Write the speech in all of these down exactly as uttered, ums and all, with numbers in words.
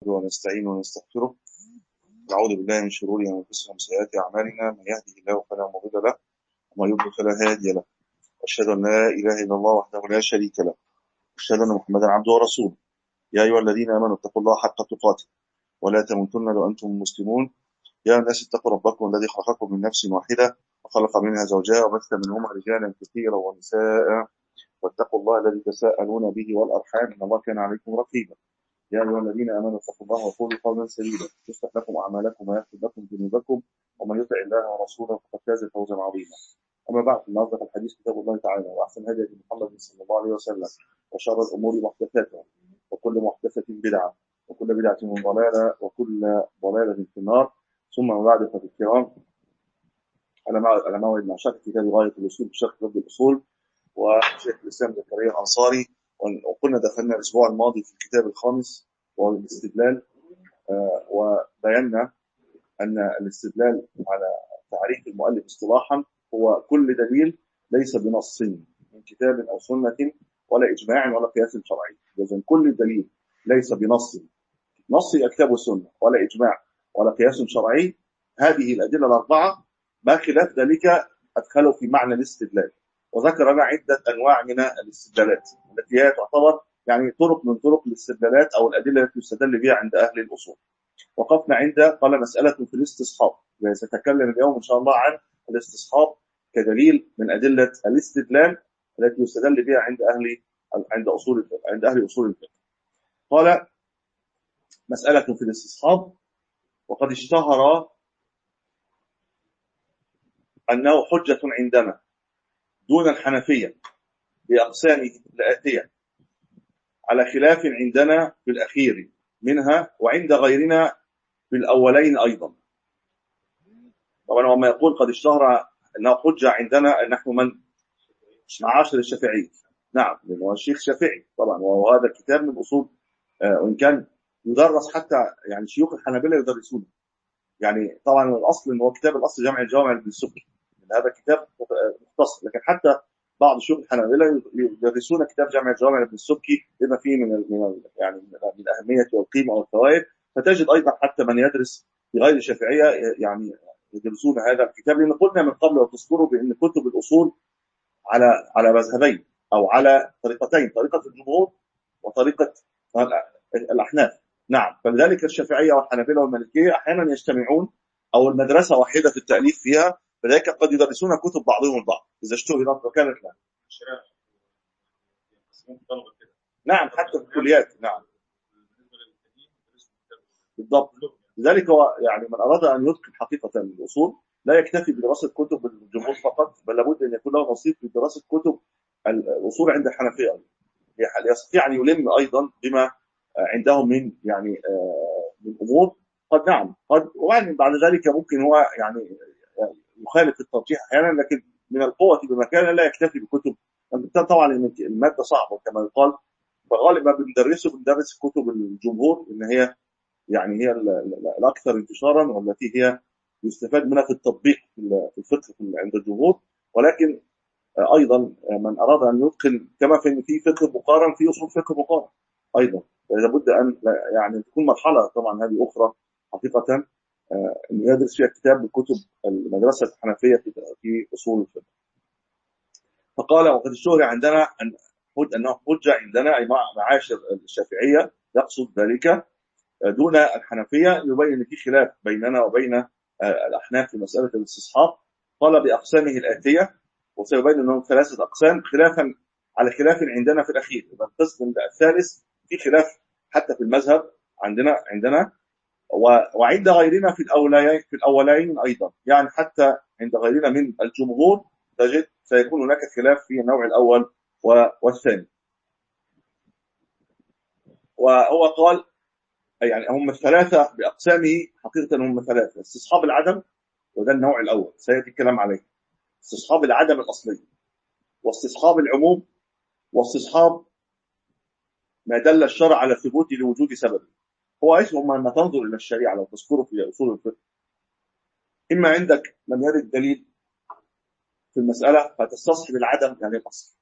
نحمده ونستعينه ونستغفره. نعوذ بالله من شرور أنفسنا ومن سيئات أعمالنا، من يهده الله فلا مضل له ومن يضلل فلا هادي له، وأشهد أن لا إله إلا الله وحده لا شريك له، وأشهد أن محمدا عبده ورسوله. يا أيها الذين آمنوا اتقوا الله حق تقاته ولا تموتن إلا وأنتم مسلمون. يا الناس اتقوا ربكم الذي خلقكم من نفس واحدة وخلق منها زوجها وبث منهما رجالا كثيرا ونساء، واتقوا الله الذي تساءلون به والأرحام إن الله كان عليكم رقيبا. يا أيها الذين آمنوا اتقوا الله وقولوا قولا سديدا يصلح لكم أعمالكم ويغفر لكم ذنوبكم، ومن يطع الله ورسوله فقد فاز فوزا عظيما. أما بعد، فإن أصدق الحديث كتاب الله تعالى، وأحسن هدي محمد صلى الله عليه وسلم، وشر الأمور محدثاتها، وكل محدثة بدعة، وكل بدعة ضلالة، وكل ضلالة في النار. ثم بعد، ففي الكرام، على موعد مع شرح كتاب غاية الوصول بشرح رد الأصول وشيخ الإسلام زكريا الأنصاري، وكنا دخلنا الأسبوع الماضي في الكتاب الخامس وهو الاستدلال، وبينا أن الاستدلال على تعريف المؤلف اصطلاحا هو كل دليل ليس بنص من كتاب أو سنة ولا إجماع ولا قياس شرعي. إذن كل دليل ليس بنص نص كتاب وسنة ولا إجماع ولا قياس شرعي، هذه الأدلة الأربعة ما خلاف ذلك أدخلوا في معنى الاستدلال، وذكر لنا عدة أنواع من الاستدلالات التي هي تعتبر يعني طرق من طرق الاستدلالات أو الأدلة التي يستدل بها عند أهل الأصول. وقفنا عند قال مسألة في الاستصحاب، سنتكلم اليوم إن شاء الله عن الاستصحاب كدليل من أدلة الاستدلال التي يستدل بها عند أهل عند أصول الفقه عند أهل أصول الفقه. قال مسألة في الاستصحاب، وقد اشتهر أنه حجة عندنا دون الحنفية بأقسامه الآتية، على خلاف عندنا في الأخير منها وعند غيرنا في الأولين أيضا. طبعا وما يقول قد اشتهر أنه حجة عندنا نحن من معاشر الشافعي، نعم، لأنه الشيخ شافعي طبعا، وهذا الكتاب من أصول، وإن كان يدرس حتى يعني شيوخ الحنابلة يدرسونه، يعني طبعا الأصل إنه هو كتاب الأصل جامع الجوامع لابن السبكي، هذا كتاب مختصر، لكن حتى بعض شيوخ الحنابلة يدرسون كتاب جامع الجوامع لابن السبكي لما فيه من من يعني من الأهمية والقيمة والفوائد. فتجد أيضا حتى من يدرس بغير الشافعية يعني يدرسون هذا الكتاب، لأن قلنا من قبل وتذكروا بأن كتب الأصول على على مذهبين أو على طريقتين، طريقة الجمهور وطريقة الأحناف. نعم، فلذلك الشافعية والحنابلة والمالكية أحيانا يجتمعون أو المدرسة واحدة في التأليف فيها، فذلك قد يدرسون كتب بعضهم البعض إذا اشتهرت وكانت لا. نعم، حتى في الكليات، نعم بالضبط. لذلك هو يعني من أراد أن يتقن حقيقة الأصول لا يكتفي بدراسة كتب الجمهور فقط، بل لابد أن يكون له نصيب في دراسة كتب الأصول عند الحنفية، يستطيع أن يلم أيضا بما عندهم من يعني من أمور قد نعم قد وبعدين بعد ذلك ممكن هو يعني يخالف الترجيح أحيانا، لكن من القوة بمكان لا يكتفي بكتب. طبعا المادة صعبة كما يقال، فغالبا ما بندرسه بندرس كتب الجمهور إن هي يعني هي الأكثر انتشارا والتي هي يستفاد منها في التطبيق في الفقه عند الجمهور. ولكن أيضا من أراد أن يتقن كما في في فقه مقارن في أصول فقه مقارن أيضا، لابد أن يعني تكون مرحلة طبعا هذه أخرى حقيقة أن يدرس فيها كتاب من كتب المدرسة الحنفية في أصول الفقه. فقال وقد اشتهر عندنا أن أنه حجة عندنا أي معاشر الشافعية، يقصد ذلك دون الحنفية، يبين أن في خلاف بيننا وبين الأحناف في مسألة الاستصحاب. قال بأقسامه الآتية، وسيبين أنهم ثلاثة أقسام خلافا على خلاف عندنا في الأخير. القسم الثالث في خلاف حتى في المذهب عندنا عندنا وعند غيرنا في الأولين في الأولين أيضا، يعني حتى عند غيرنا من الجمهور تجد سيكون هناك خلاف في النوع الأول والثاني. وهو قال يعني هم الثلاثة بأقسامه حقيقة، هم ثلاثة: استصحاب العدم، وده النوع الأول سيأتي الكلام عليه، استصحاب العدم الأصلي، واستصحاب العموم، واستصحاب ما دل الشرع على ثبوت لوجود سبب. هو ايش هم لما تنظر الى الشريعه لو تذكره في اصول الفقه، اما عندك لم يرد دليل في المساله فتستصحب العدم يعني الاصل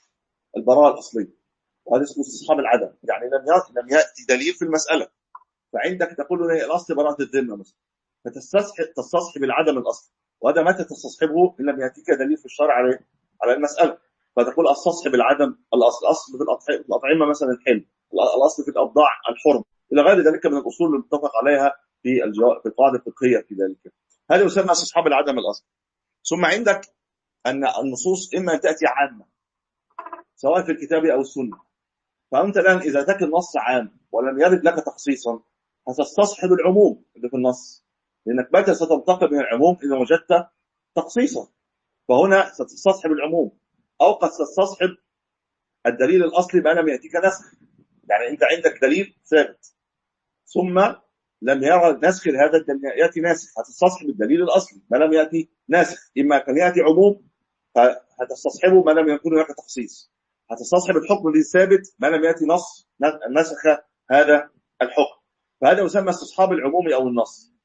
البراءه الاصليه، وهذا اسمه استصحاب العدم، يعني لم لم ياتي دليل في المساله فعندك تقول له إيه؟ الاصل براءه الذمه مثلا، فتستصحب تستصحب العدم الاصلي، وهذا متى تستصحبه ان لم ياتيك دليل في الشرع على على المساله. فتقول استصحب العدم الاصل، الاصل في الأطعمة- في الاطعمه مثلا الحل، الاصل في الابضاع الحرم، الى غير ذلك من الاصول اللي متفق عليها في الجواب في القاعده الفقهيه في ذلك. هذا يسمى استصحاب العدم الاصلي. ثم عندك ان النصوص اما ان تاتي عامه سواء في الكتاب او السنه، فانت الان اذا اتاك النص عام ولم يرد لك تخصيصا هتستصحب العموم اللي في النص، لانك متى ستنتقل من العموم اذا وجدت تخصيصا، فهنا ستستصحب العموم، او قد تستصحب الدليل الاصلي ما لم ياتيك نسخ. يعني انت عندك دليل ثابت ثم لم يرى نسخ هذا الدليل ياتي ناسخ، هتستصحب الدليل الاصلي ما لم ياتي ناسخ، اما كان ياتي عموم فهتستصحبه ما لم يكن هناك تخصيص، هتستصحب الحكم الذي ثابت ما لم ياتي نص نسخ هذا الحكم، فهذا يسمى استصحاب العموم او النص.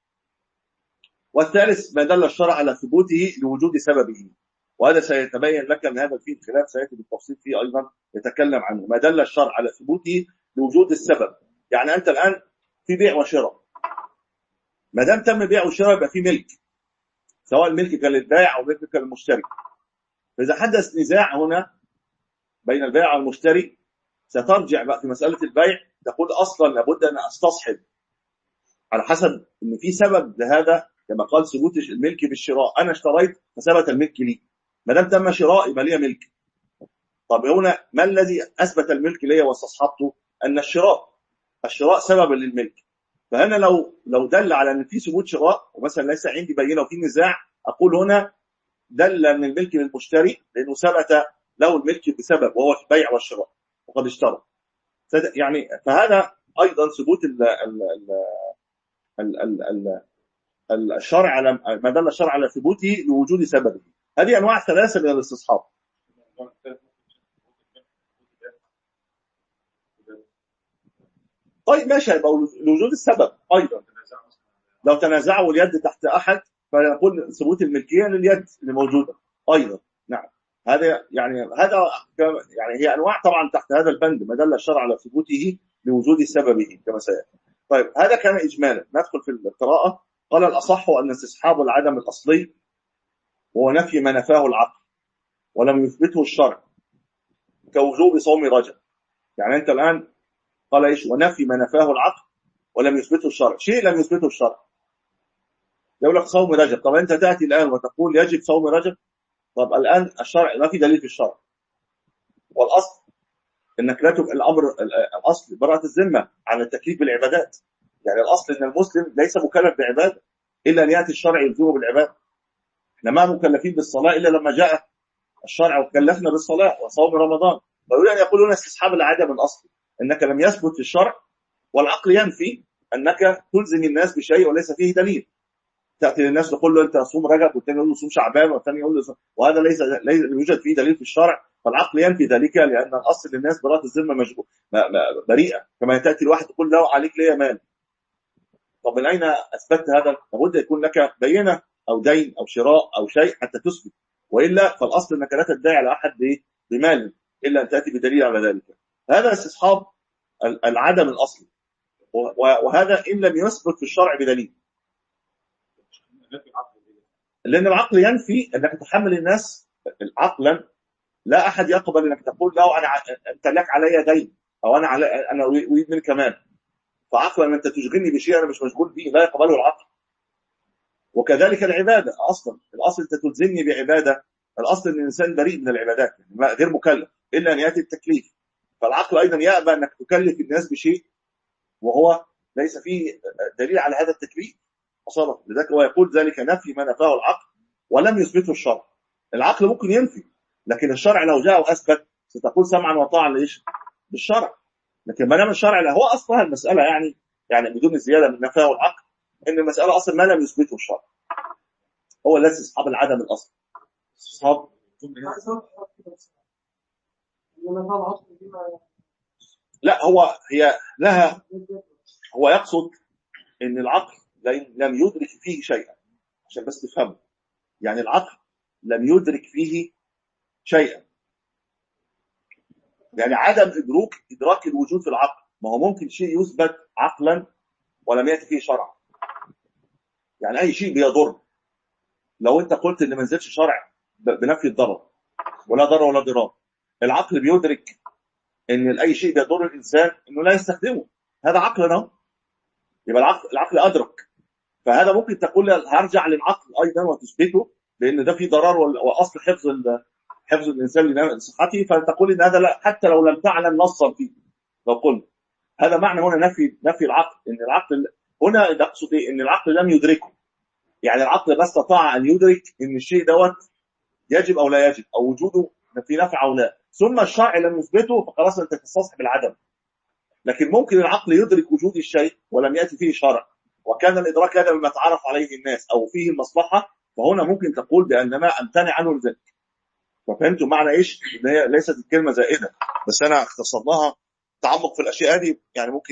والثالث ما دل الشرع على ثبوته لوجود سببه، وهذا سيتبين لك ان هذا فيه خلاف سياتي بالتفصيل فيه ايضا يتكلم عنه. ما دل الشرع على ثبوته لوجود السبب، يعني انت الان في بيع وشراء، ما دام تم بيع وشراء يبقى في ملك، سواء الملك كان للبائع او الملك كان للمشتري. فاذا حدث نزاع هنا بين البائع والمشتري سترجع بقى في مساله البيع تقول اصلا لابد ان استصحب على حسب ان في سبب لهذا، كما قال ثبوت الملك بالشراء، انا اشتريت فثبت الملك لي، ما دام تم شراء يبقى لي ملك. طب هنا ما الذي اثبت الملك لي واستصحبته؟ ان الشراء الشراء سبب للملك. فهنا لو لو دل على ان في ثبوت شراء ومثلا ليس عندي بينه وفي نزاع، اقول هنا دل من الملك للمشتري لانه ثبت له الملك بسبب وهو البيع والشراء وقد اشترى. يعني فهذا ايضا ثبوت ال ال ال ال ال ال الشرع على ما دل الشرع على ثبوته لوجود سببه. هذه انواع ثلاثه من الاستصحاب. طيب ماشي، يبقى لوجود السبب ايضا. لو تنازعوا اليد تحت احد فيقول ثبوت الملكيه لليد اللي موجوده ايضا. نعم، هذا يعني هذا يعني هي انواع طبعا تحت هذا البند ما دل الشرع على ثبوته لوجود سببه كما سياتي. طيب هذا كان اجمالا. ندخل في القراءه. قال الاصح ان استصحاب العدم الاصلي وهو نفي ما نفاه العقل ولم يثبته الشرع كوجوب صوم رجب. يعني انت الان قال ايش؟ ونفي ما نفاه العقل ولم يثبته الشرع، شيء لم يثبته الشرع يقول لك صوم رجب. طب انت تاتي الان وتقول يجب صوم رجب، طب الان الشرع ما في دليل في الشرع، والاصل انك لا تبقى الامر الاصل براءه الذمه عن التكليف بالعبادات. يعني الاصل ان المسلم ليس مكلف بعباده الا ان ياتي الشرع يلزمه بالعباده. احنا ما مكلفين بالصلاه الا لما جاء الشرع وكلفنا بالصلاه وصوم رمضان. ويريد ان يقول هنا استصحاب العدم الاصلي انك لم يثبت في الشرع، والعقل ينفي انك تلزم الناس بشيء وليس فيه دليل. تاتي للناس تقول له انت صوم رجب، والثاني يقول له صوم شعبان، والثاني يقول له صوم، وهذا ليس ليس يوجد فيه دليل في الشرع، فالعقل ينفي ذلك لان الاصل للناس براءه الذمه مجبور بريئه. كما تاتي الواحد تقول له عليك ليه مال، طب من اين اثبتت هذا؟ لابد يكون لك بينه او دين او شراء او شيء حتى تثبت، والا فالاصل انك لا تدعي على احد بمال الا ان تاتي بدليل على ذلك. هذا استصحاب العدم الاصلي، وهذا ان لم يثبت في الشرع بدليل، لان العقل ينفي انك تحمل الناس. عقلا لا احد يقبل انك تقول له انا انت لك علي دين او انا علي انا اريد منك مال، فعقلا انت تشغلني بشيء انا مش مشغول به، لا يقبله العقل. وكذلك العباده، اصلا الاصل انت تلزمني بعباده، الاصل ان الانسان بريء من العبادات يعني غير مكلف الا ان ياتي التكليف، فالعقل ايضا يأبى انك تكلف الناس بشيء وهو ليس فيه دليل على هذا التكليف اصلا. لذلك هو يقول ذلك نفي ما نفاه العقل ولم يثبته الشرع. العقل ممكن ينفي، لكن الشرع لو جاء واثبت ستقول سمعا وطاعا ليش؟ بالشرع. لكن ما دام الشرع لا، هو اصلا المساله يعني يعني بدون زياده من نفاه العقل ان المساله اصلا ما لم يثبته الشرع هو الذي استصحاب العدم الاصلي. استصحاب لا، هو هي لها، هو يقصد ان العقل لم يدرك فيه شيئا، عشان بس تفهمه. يعني العقل لم يدرك فيه شيئا، يعني عدم ادراك ادراك الوجود في العقل. ما هو ممكن شيء يثبت عقلا ولم يأتي فيه شرع. يعني أي شيء بيضر، لو أنت قلت إن ما نزلش شرع بنفي الضرر، ولا ضرر ولا ضرار، العقل بيدرك إن أي شيء بيضر الإنسان إنه لا يستخدمه، هذا عقلنا، يبقى العقل العقل أدرك. فهذا ممكن تقول هرجع للعقل أيضا وتثبته بأن ده فيه ضرر، وأصل حفظ حفظ الإنسان لصحته، فتقول إن هذا لا، حتى لو لم تعلم نصا فيه. لو قلت هذا معنى هنا نفي نفي العقل، إن العقل هنا نقصد إيه؟ إن العقل لم يدركه، يعني العقل لا استطاع أن يدرك إن الشيء دوت يجب أو لا يجب، أو وجوده في نفع أو لا، ثم الشرع لم يثبته، فخلاص أنت تستصحب العدم. لكن ممكن العقل يدرك وجود الشيء ولم يأتي فيه شرع، وكان الإدراك هذا بما تعرف عليه الناس أو فيه المصلحة، فهنا ممكن تقول بأن ما أمتنع عنه لذلك. ففهمتوا معنى إيش؟ إن هي ليست الكلمة زائدة، بس أنا اختصرناها. تعمق في الأشياء هذه يعني ممكن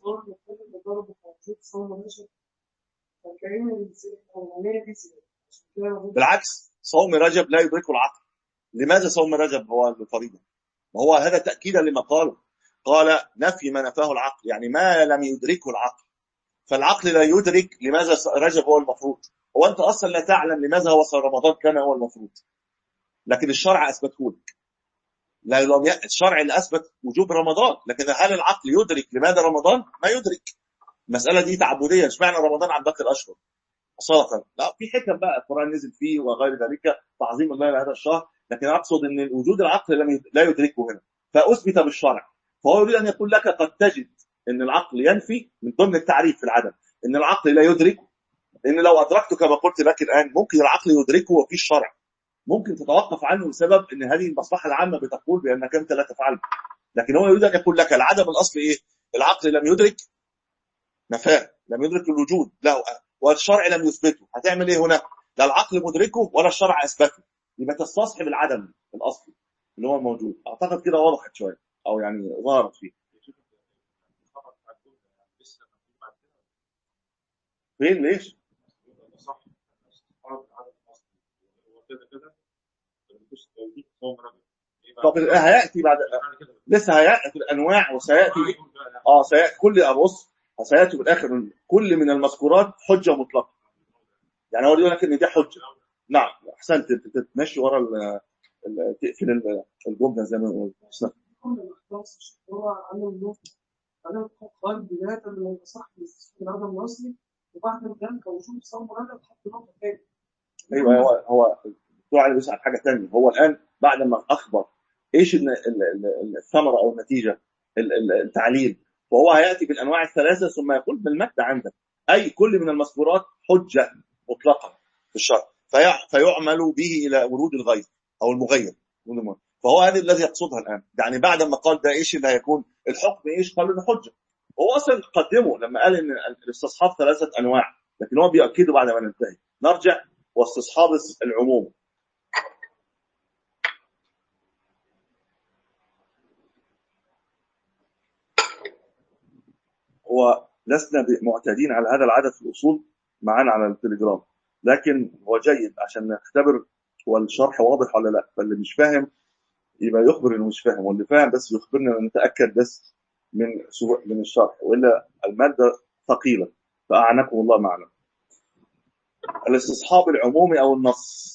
بالعكس، صوم رجب لا يدركه العقل. لماذا صوم رجب هو الفريضة؟ وهو هذا تأكيدا لما قاله، قال نفي ما نفاه العقل، يعني ما لم يدركه العقل. فالعقل لا يدرك لماذا رجب هو المفروض، هو أنت أصلا لا تعلم لماذا هو رمضان كان هو المفروض، لكن الشرع أثبته لك. لا لم ي... الشرع اللي أثبت وجوب رمضان، لكن هل العقل يدرك لماذا رمضان؟ ما يدرك. المسألة دي تعبدية، مش معنى رمضان عن باقي الأشهر صراحة، لا، في حكم بقى القرآن نزل فيه وغير ذلك، تعظيم الله لهذا الشهر، لكن أقصد أن وجود العقل لم يد... لا يدركه هنا، فأثبت بالشرع. فهو يريد أن يقول لك قد تجد أن العقل ينفي من ضمن التعريف في العدم، أن العقل لا يدركه، لأن لو أدركته كما قلت لك الآن ممكن العقل يدركه وفي الشرع ممكن تتوقف عنه بسبب أن هذه المصلحة العامة بتقول بأنك أنت لا تفعله. لكن هو يريد أن يقول لك العدم الأصل إيه؟ العقل لم يدرك نفاه، لم يدرك الوجود له، والشرع لم يثبته. هتعمل إيه هنا؟ لا العقل مدركه ولا الشرع أثبته، يبقى تستصحب العدم الأصلي اللي هو موجود. أعتقد كده وضحت شوية، أو يعني ظهرت فيه. فين ليش؟ طب هيأتي بعد، لسه هيأتي الأنواع وسيأتي آه سيأتي كل أبص سيأتي بالآخر كل من المذكورات حجة مطلقة. يعني هو يقول لك إن دي حجة. نعم أحسنت، تتمشي ورا ال تقفل الجملة زي ما نقول. هو عمل أنا قال بداية من صح العدم الأصلي، وبعد ذلك وجود صوم رجب حط نقطة ثانية. أيوه هو هو علي بيسأل حاجة ثانية. هو الآن بعد ما أخبر إيش الثمرة أو النتيجة التعليل، وهو هيأتي بالأنواع الثلاثة ثم يقول بالمادة عندك أي كل من المذكورات حجة مطلقة في الشرع فيعمل به إلى ورود الغير أو المغير. فهو هذا الذي يقصدها الآن، يعني بعد ما قال ده إيش اللي هيكون الحكم إيش، قالوا إنه حجة. هو أصلا قدمه لما قال إن الاستصحاب ثلاثة أنواع، لكن هو بيأكده بعد ما ننتهي. نرجع واستصحاب العموم. هو لسنا معتادين على هذا العدد في الأصول معانا على التليجرام، لكن هو جيد عشان نختبر والشرح واضح ولا لا. فاللي مش فاهم يبقى يخبر انه مش فاهم، واللي فاهم بس يخبرنا نتأكد بس من من الشرح، وإلا المادة ثقيلة فأعنكم الله معنا. الاستصحاب العمومي أو النص.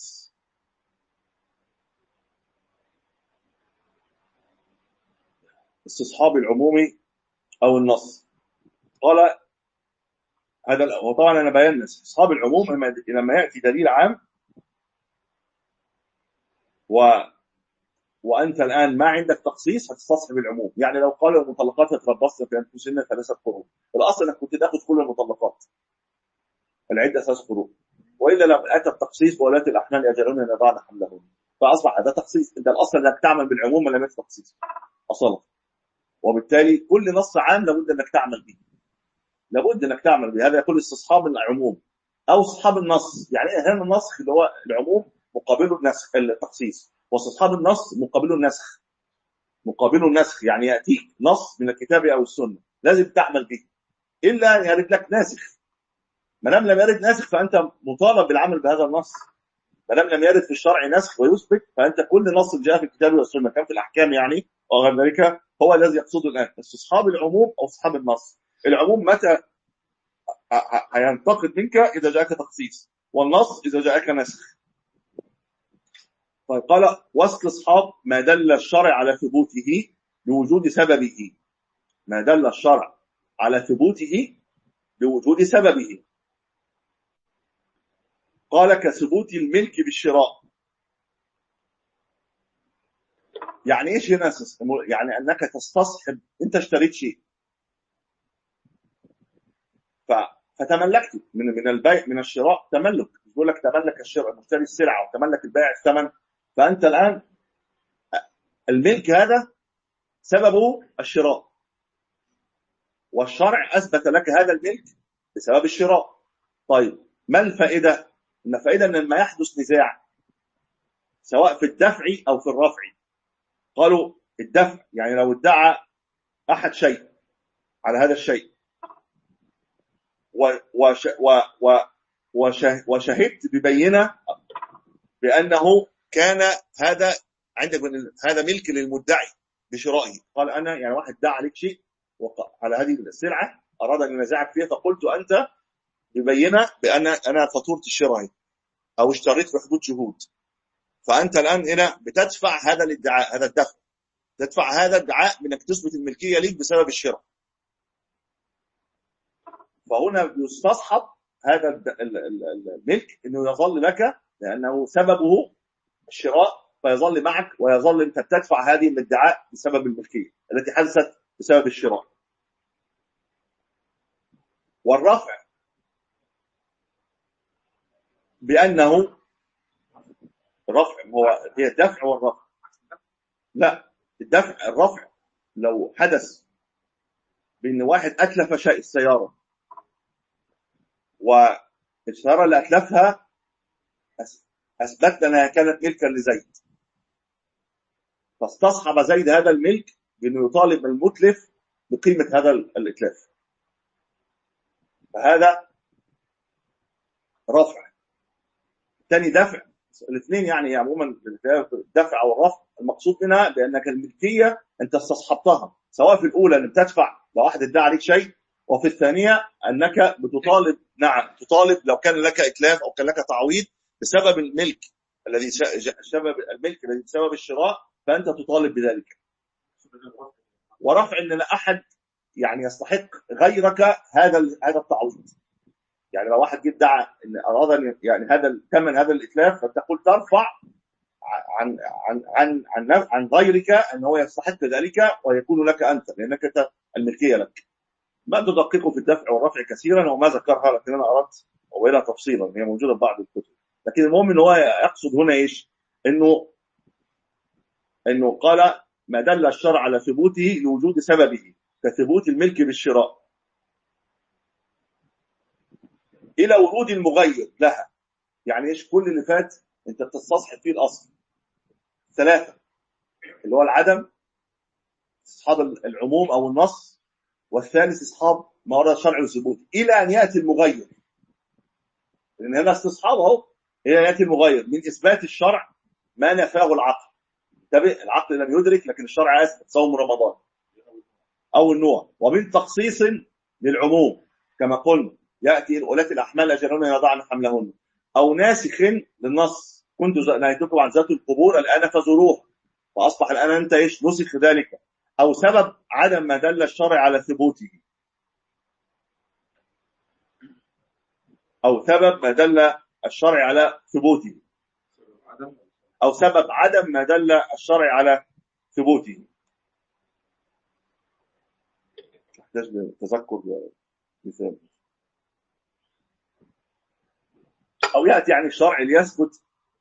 استصحاب العمومي أو النص قال هذا، وطبعا أنا بيان استصحاب العموم لما يأتي دليل عام و وأنت الآن ما عندك تخصيص هتستصحب العموم. يعني لو قال المطلقات يتربصن في أنفسهن ثلاثة قروء، الأصل أنك كنت تأخذ كل المطلقات العدة ثلاث قروء، وإلا لو أتى التخصيص وولاة الأحمال يجعلون أن يضعن حملهن، فأصبح هذا تخصيص. أنت الأصل أنك تعمل بالعموم لم يكن تخصيص أصلا، وبالتالي كل نص عام لابد أنك تعمل به، لابد أنك تعمل به. هذا يقول استصحاب العموم أو استصحاب النص. يعني أهم النسخ اللي هو العموم مقابله النسخ التخصيص، واستصحاب النص مقابله النسخ. مقابله النسخ يعني يأتيك نص من الكتاب أو السنة لازم تعمل به، إلا يرد لك ناسخ. ما دام لم يرد ناسخ فأنت مطالب بالعمل بهذا النص. ما دام لم يرد في الشرع نسخ ويثبت، فأنت كل نص جاء في الكتاب والسنة كان في الأحكام يعني وغير ذلك هو الذي يقصده الآن استصحاب العموم أو استصحاب النص. العموم متى هينتقد منك إذا جاءك تخصيص، والنص إذا جاءك نسخ. طيب قال واستصحاب ما دل الشرع على ثبوته لوجود سببه. ما دل الشرع على ثبوته لوجود سببه. قال كثبوت الملك بالشراء. يعني ايش هنا؟ يعني انك تستصحب، انت اشتريت شيء فتملكته من من البيع، من الشراء تملك. يقول لك تملك الشراء، مشتري السلعه وتملك البيع الثمن. فانت الان الملك هذا سببه الشراء، والشرع اثبت لك هذا الملك بسبب الشراء. طيب ما الفائده؟ ان الفائده ان لما يحدث نزاع سواء في الدفع او في الرفع، قالوا الدفع يعني لو ادعى احد شيء على هذا الشيء وش وشهدت ببينه بانه كان هذا عندك من هذا ملك للمدعي بشرائه. قال انا يعني واحد ادعى عليك شيء على هذه السلعه، اراد ان ينازعك فيها، فقلت انت ببينه بان انا فاتوره الشراء او اشتريت في حدود شهود، فانت الان هنا بتدفع هذا الادعاء، هذا الدفع، تدفع هذا الادعاء بانك تثبت الملكيه ليك بسبب الشراء. فهنا يستصحب هذا الملك انه يظل لك لانه سببه الشراء، فيظل معك ويظل انت تدفع هذه الادعاء بسبب الملكيه التي حدثت بسبب الشراء. والرفع بانه الرفع هو هي الدفع والرفع. لا، الدفع الرفع لو حدث بان واحد اتلف شيء السياره، والسياره اللي اتلفها اثبت انها كانت ملكا لزيد، فاستصحب زيد هذا الملك بانه يطالب المتلف بقيمه هذا الاتلاف، فهذا رفع. ثاني دفع، الاثنين يعني عموما الدفع او الرفع المقصود منها بانك الملكيه انت استصحبتها، سواء في الاولى انك بتدفع لو واحد ادعى عليك شيء، وفي الثانيه انك بتطالب، نعم تطالب لو كان لك اتلاف او كان لك تعويض بسبب الملك الذي سبب الملك الذي بسبب الشراء، فانت تطالب بذلك. ورفع ان لا احد يعني يستحق غيرك هذا هذا التعويض. يعني لو واحد جه ادعى ان اراد يعني هذا ثمن هذا الاتلاف، فتقول ترفع عن عن عن عن, عن غيرك ان هو يستحق ذلك ويكون لك انت، لانك الملكيه لك. ما تدققوا في الدفع والرفع كثيرا وما ذكرها، لكن انا اردت وبينها تفصيلا، هي موجوده في بعض الكتب. لكن المهم ان هو يقصد هنا ايش؟ انه انه قال ما دل الشرع على ثبوته لوجود سببه كثبوت الملك بالشراء الى ورود المغير لها. يعني ايش؟ كل اللي فات انت بتستصحب فيه الاصل ثلاثه، اللي هو العدم، اصحاب العموم او النص، والثالث اصحاب ما ورد الشرع وثبوته، الى ان ياتي المغير. لان هذا استصحاب اهو، الى ان ياتي المغير من اثبات الشرع ما نفاه العقل. تبع العقل لم يدرك لكن الشرع اثبت صوم رمضان او النوع، ومن تخصيص للعموم كما قلنا ياتي اولات الاحمال اجلهن يضعن حملهن، او ناسخ للنص كنت نهيتكم عن ذات القبور الان فزوروها، فاصبح الان انت ايش؟ نسخ ذلك. او سبب عدم ما دل الشرع على ثبوته، او سبب ما دل الشرع على ثبوته، او سبب عدم ما دل الشرع على ثبوته. احتاج لتذكر مثال. او ياتي يعني الشرع ليثبت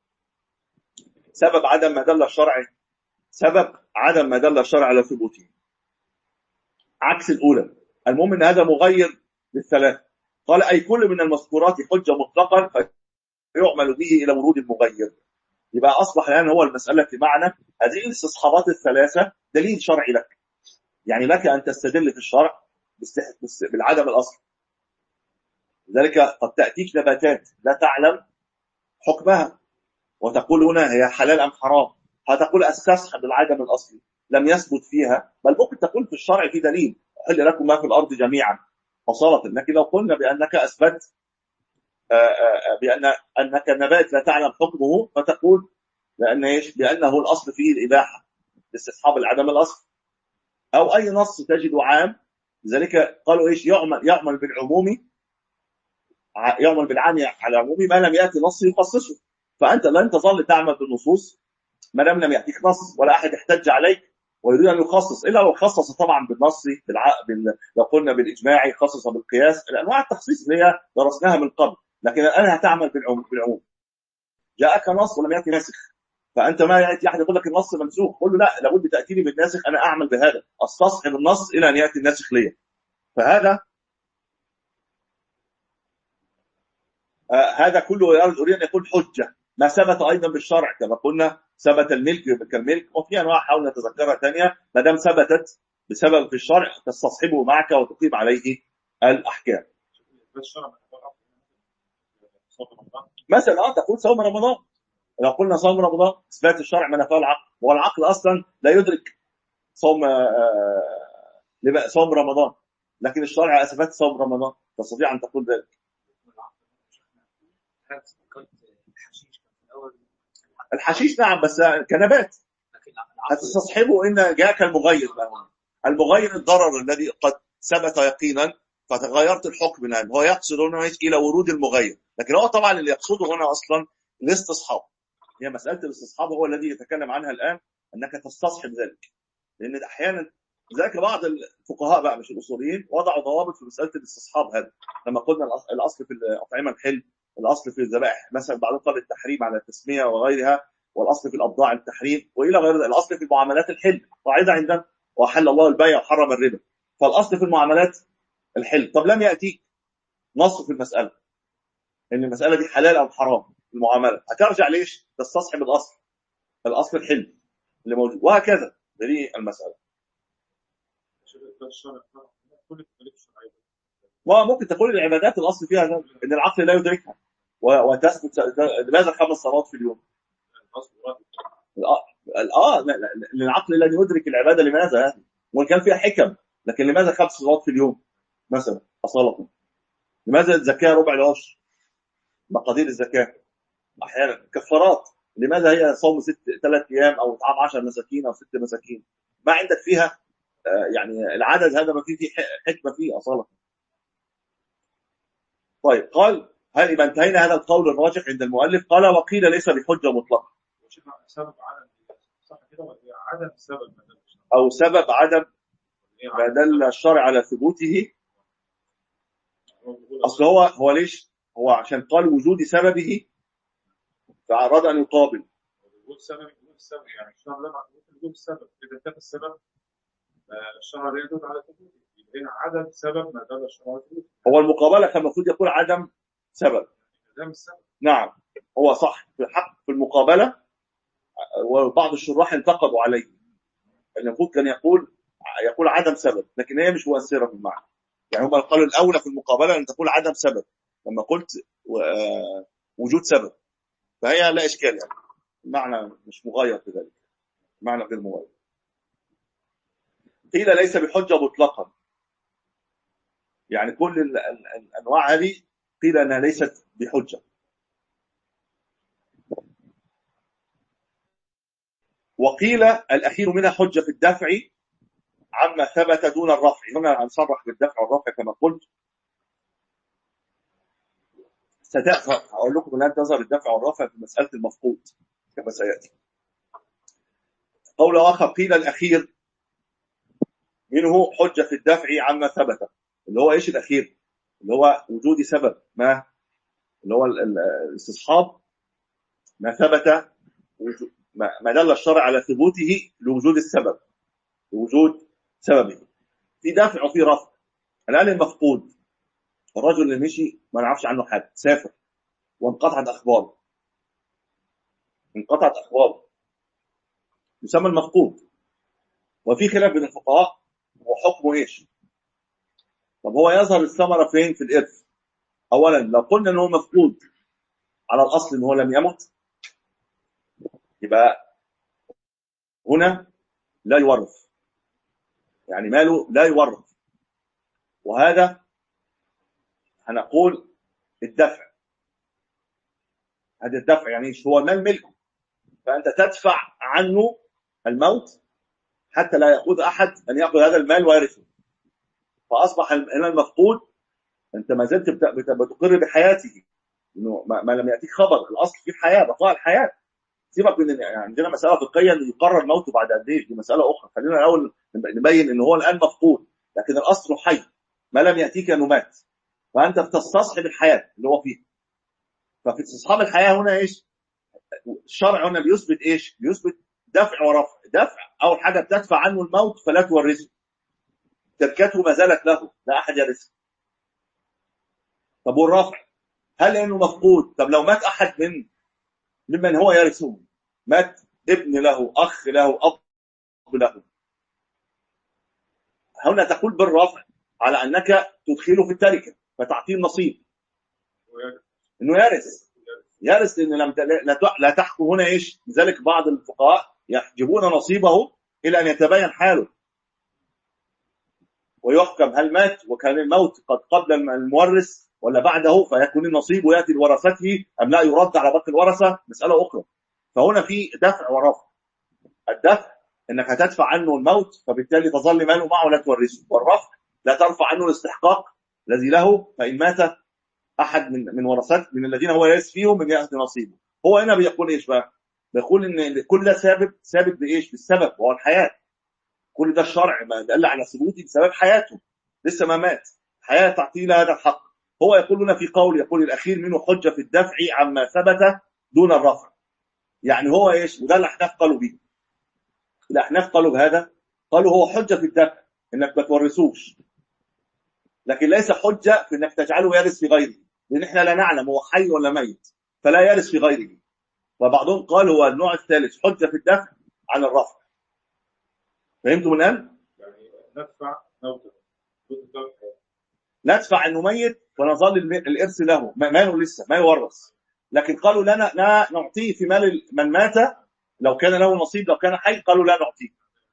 سبب عدم ما دل الشرع، سبب عدم ما دل الشرع على ثبوته، عكس الاولى. المهم ان هذا مغير للثلاث. قال اي كل من المذكورات حجه مطلقا فيعمل به الى ورود المغير. يبقى اصبح الان هو المساله معنا هذه الاستصحابات الثلاثه دليل شرعي لك، يعني لك ان تستدل في الشرع بالعدم الاصلي. لذلك قد تاتيك نباتات لا تعلم حكمها وتقول هنا هي حلال ام حرام، هتقول استصحب العدم الاصلي لم يثبت فيها، بل ممكن تقول في الشرع في دليل حل لكم ما في الارض جميعا، أصالة. لكن لو قلنا بأنك أثبت بأن أنك نبات لا تعلم حكمه، فتقول لأن إيش؟ لأنه الأصل فيه الإباحة لاستصحاب العدم الأصل، أو أي نص تجده عام. لذلك قالوا إيش؟ يعمل يعمل بالعموم، يعمل بالعام على عموم ما لم يأتي نص يخصصه. فأنت لن تظل تعمل بالنصوص ما دام لم يأتيك نص، ولا أحد يحتج عليك ويريد أن يخصص، إلا لو خصص طبعا بالنص بالع... بال... لو قلنا بالإجماعي، خصص بالقياس، الأنواع التخصيص اللي هي درسناها من قبل. لكن الآن هتعمل بالعموم. بالعموم جاءك نص ولم يأتي ناسخ، فأنت ما يأتي أحد يقول لك النص منسوخ، قل له لا، لابد تأتيني بالناسخ، أنا أعمل بهذا، أستصحب النص إلى أن يأتي الناسخ لي. فهذا آه هذا كله أريد أن يكون حجة. ما ثبت أيضا بالشرع كما قلنا، ثبت الملك كالملك، وفي أنواع حاول نتذكرها ثانية، ما دام ثبتت بسبب في الشرع تستصحبه معك وتقيم عليه الأحكام. مثلا اه تقول صوم رمضان، لو قلنا صوم رمضان اثبات الشرع ما نفاه العقل، والعقل اصلا لا يدرك صوم آه صوم رمضان، لكن الشرع اثبت صوم رمضان، تستطيع ان تقول ذلك. الحشيش نعم، بس كنبات هتستصحبه ان جاءك المغير. المغير الضرر الذي قد ثبت يقينا فتغيرت الحكم منه، هو يقصد هنا الى ورود المغير، لكن هو طبعا اللي يقصده هنا اصلا الاستصحاب. هي مساله الاستصحاب هو الذي يتكلم عنها الان، انك تستصحب ذلك. لان احيانا ذلك بعض الفقهاء بقى مش الاصوليين وضعوا ضوابط في مساله الاستصحاب هذا. لما قلنا الاصل في الاطعمه الحل، الاصل في الذبائح مثلا، بعضهم قال التحريم على التسميه وغيرها، والاصل في الابضاع التحريم، والى غير ذلك. الاصل في المعاملات الحل، قاعده عندنا وحل الله البيع وحرم الربا، فالاصل في المعاملات الحل. طب لم ياتي نص في المساله ان المساله دي حلال او حرام، المعامله هترجع ليش؟ تستصحب الاصل، الاصل الحل اللي موجود، وهكذا. دي المساله. وممكن تقول العبادات الاصل فيها ان العقل لا يدركها وتثبت. لماذا خمس صلوات في اليوم؟ اه لان العقل لن يدرك العباده لماذا هذه، وان كان فيها حكم، لكن لماذا خمس صلوات في اليوم مثلا اصاله؟ لماذا الزكاه ربع العشر؟ مقادير الزكاه احيانا كفارات، لماذا هي صوم ست ثلاث ايام او اطعام عشر مساكين او ست مساكين؟ ما عندك فيها آه يعني العدد هذا ما فيه فيه حكمه فيه اصاله. طيب قال هل يبقى انتهينا هذا القول الراجح عند المؤلف؟ قال وقيل ليس بحجه مطلقه. سبب عدم صح كده، ولا عدم سبب او سبب عدم ما دل الشرع على ثبوته. اصل هو هو ليش؟ هو عشان قال وجود سببه فأراد ان يقابل وجود سبب. وجود السبب يعني الشرع لما وجود السبب، اذا كان السبب الشرع لا يدل على ثبوته، يبقى هنا عدم سبب ما دل الشرع على ثبوته. هو المقابله كان المفروض يقول عدم سبب. عدم السبب نعم هو صح في الحق في المقابله، وبعض الشراح انتقدوا عليه. المفروض كان يقول يقول عدم سبب، لكن هي مش مؤثره في المعنى. يعني هم قالوا الاولى في المقابله ان تقول عدم سبب لما قلت وجود سبب، فهي لا اشكال، يعني المعنى مش مغاير في ذلك، معنى غير مغاير. قيل ليس بحجه مطلقا، يعني كل الانواع هذه قيل انها ليست بحجه. وقيل الاخير منها حجه في الدفع عما ثبت دون الرفع. هنا هنصرح بالدفع والرفع كما قلت، ستأتي اقول لكم الان تظهر الدفع والرفع في مساله المفقود كما سياتي. قول اخر قيل الاخير منه حجه في الدفع عما ثبت، اللي هو ايش الاخير؟ اللي هو وجود سبب ما، اللي هو الاستصحاب ما ثبت، ما دل الشرع على ثبوته لوجود السبب، لوجود سببه. في دافع وفي رفع. الان المفقود الرجل اللي مشي ما نعرفش عنه حاجه، سافر وانقطعت اخباره، انقطعت اخباره يسمى المفقود. وفي خلاف بين الفقهاء وحكمه ايش. طب هو يظهر الثمره فين؟ في الارث. اولا لو قلنا انه مفقود على الاصل ان هو لم يمت، يبقى هنا لا يورث، يعني ماله لا يورث، وهذا هنقول الدفع. هذا الدفع يعني ايش؟ هو المال ملكه، فانت تدفع عنه الموت حتى لا يأخذ احد ان يأخذ هذا المال ويرثه. فاصبح المال المفقود انت ما زلت بتقر بحياته، انه ما لم ياتيك خبر. الاصل في الحياه، بقاء الحياه. سيبك من يعني عندنا مساله فقهيه انه يقرر موته بعد قد ايه، دي مساله اخرى. خلينا الاول نبين ان هو الان مفقود، لكن الاصل حي، ما لم ياتيك انه مات، فانت بتستصحب الحياه اللي هو فيها. ففي استصحاب الحياه هنا ايش؟ الشرع هنا بيثبت ايش؟ بيثبت دفع ورفع. دفع اول حاجه بتدفع عنه الموت فلا تورثه، تركته ما زالت له، لا احد يرثه. طب والرفع هل لانه مفقود؟ طب لو مات احد من ممن هو يرثه، مات ابن له، اخ له، اب له، هنا تقول بالرفع على انك تدخله في التركه فتعطيه النصيب انه يرث. يرث لان لم لا تحكم هنا ايش؟ لذلك بعض الفقهاء يحجبون نصيبه الى ان يتبين حاله ويحكم هل مات وكان الموت قد قبل المورث ولا بعده، فيكون النصيب وياتي لورثته ام لا يرد على باقي الورثه، مساله اخرى. فهنا في دفع ورفع. الدفع انك هتدفع عنه الموت فبالتالي تظل ماله معه لا تورثه، والرفع لا ترفع عنه الاستحقاق الذي له، فان مات احد من من ورثته من الذين هو يرث فيهم من ياخذ نصيبه. هو هنا بيقول ايش بقى؟ بيقول ان كل ده ثابت ثابت بايش؟ بالسبب وهو الحياه. كل ده الشرع ما دل على ثبوته بسبب حياته، لسه ما مات، حياه تعطي له هذا الحق. هو يقول لنا في قول، يقول الاخير منه حجه في الدفع عما ثبت دون الرفع. يعني هو ايش؟ وده الاحناف قالوا به. الاحناف قالوا بهذا، قالوا هو حجه في الدفع انك ما تورثوش، لكن ليس حجه في انك تجعله يرث في غيره، لان احنا لا نعلم هو حي ولا ميت فلا يرث في غيره. وبعضهم قال هو النوع الثالث حجه في الدفع عن الرفع. فهمتم الان؟ يعني ندفع موته ندفع انه ميت ونظل الارث له، ماله لسه ما يورث، لكن قالوا لا لا نعطيه في مال من مات لو كان له نصيب، لو كان حي قالوا لا نعطيه،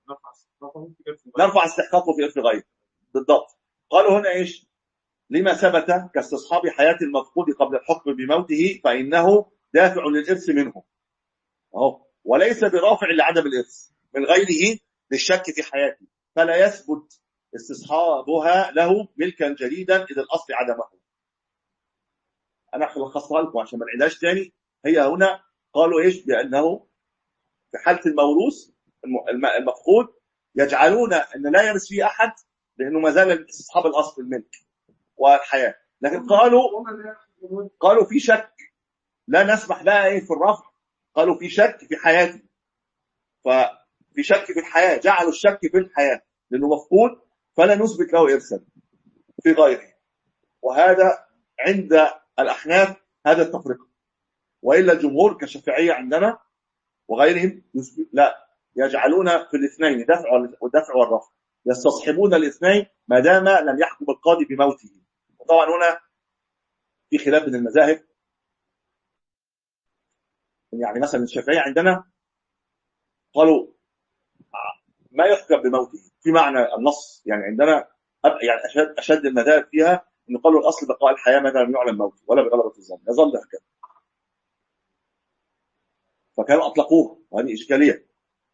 نرفع استحقاقه في ارث غيره. بالضبط. قالوا هنا ايش؟ لما ثبت كاستصحاب حياه المفقود قبل الحكم بموته فانه دافع للارث منه اهو، وليس برافع لعدم الارث من غيره للشك في حياته، فلا يثبت استصحابها له ملكا جديدا اذا الاصل عدمه. انا خلصتها لكم عشان ما نعيدهاش تاني. هي هنا قالوا ايش؟ بانه في حاله الموروث المفقود يجعلون ان لا يرث فيه احد لانه ما زال استصحاب الاصل الملك والحياه، لكن قالوا قالوا في شك، لا نسمح بقى ايه في الرفع، قالوا في شك في حياته، ففي شك في الحياه جعلوا الشك في الحياه لانه مفقود فلا نثبت له ارثا في غيره. وهذا عند الاحناف هذا التفرقه، والا الجمهور كالشافعيه عندنا وغيرهم لا، يجعلون في الاثنين دفع والدفع والرفع، يستصحبون الاثنين ما دام لم يحكم القاضي بموته. وطبعا هنا في خلاف بين المذاهب، يعني مثلا الشافعيه عندنا قالوا ما يحكم بموته في معنى النص، يعني عندنا يعني اشد اشد المذاهب فيها ان قالوا الاصل بقاء الحياه ما لم يعلم موته ولا بغلبه الظن، يظل هكذا، فكانوا اطلقوه وهذه اشكاليه.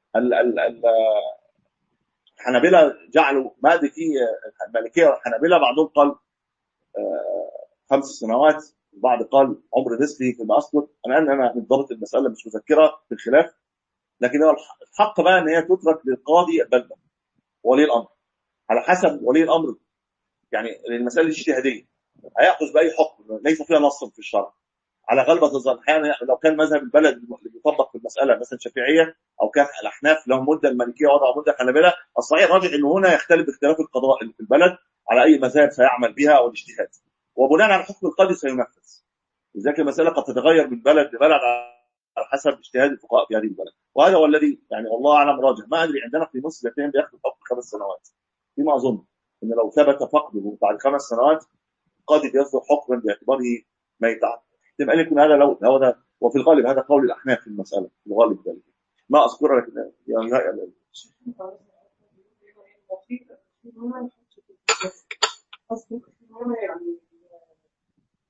الحنابلة جعلوا ما دي فيه المالكيه والحنابلة، بعضهم قال خمس سنوات، البعض قال عمر نسبي فيما اذكر، انا انا بالضبط المساله مش مذكره في الخلاف، لكن الحق بقى ان هي تترك للقاضي البلده ولي الامر على حسب ولي الامر، يعني المساله دي اجتهاديه هياخذ باي حكم ليس فيها نص في الشرع على غلبة الظن. احيانا لو كان مذهب البلد اللي بيطبق في المساله مثلا شافعيه او كان الاحناف لهم مده، المالكيه وضعوا مده، الحنابلة الصحيح الراجح انه هنا يختلف باختلاف القضاء في البلد على اي مذهب سيعمل بها او الاجتهاد، وبناء على حكم القاضي سينفذ. لذلك المساله قد تتغير من بلد لبلد على حسب اجتهاد الفقهاء في هذه البلد، وهذا هو الذي يعني والله اعلم راجح. ما ادري عندنا في مصر الاثنين بياخذوا حكم خمس سنوات، فيما اظن ان لو ثبت فقده بعد خمس سنوات قاضي بيصدر حكما باعتباره ميتا، يبقى يكون هذا لو هو ده، وفي الغالب هذا قول الاحناف في المساله في الغالب ذلك، ما اذكر لك يعني يعني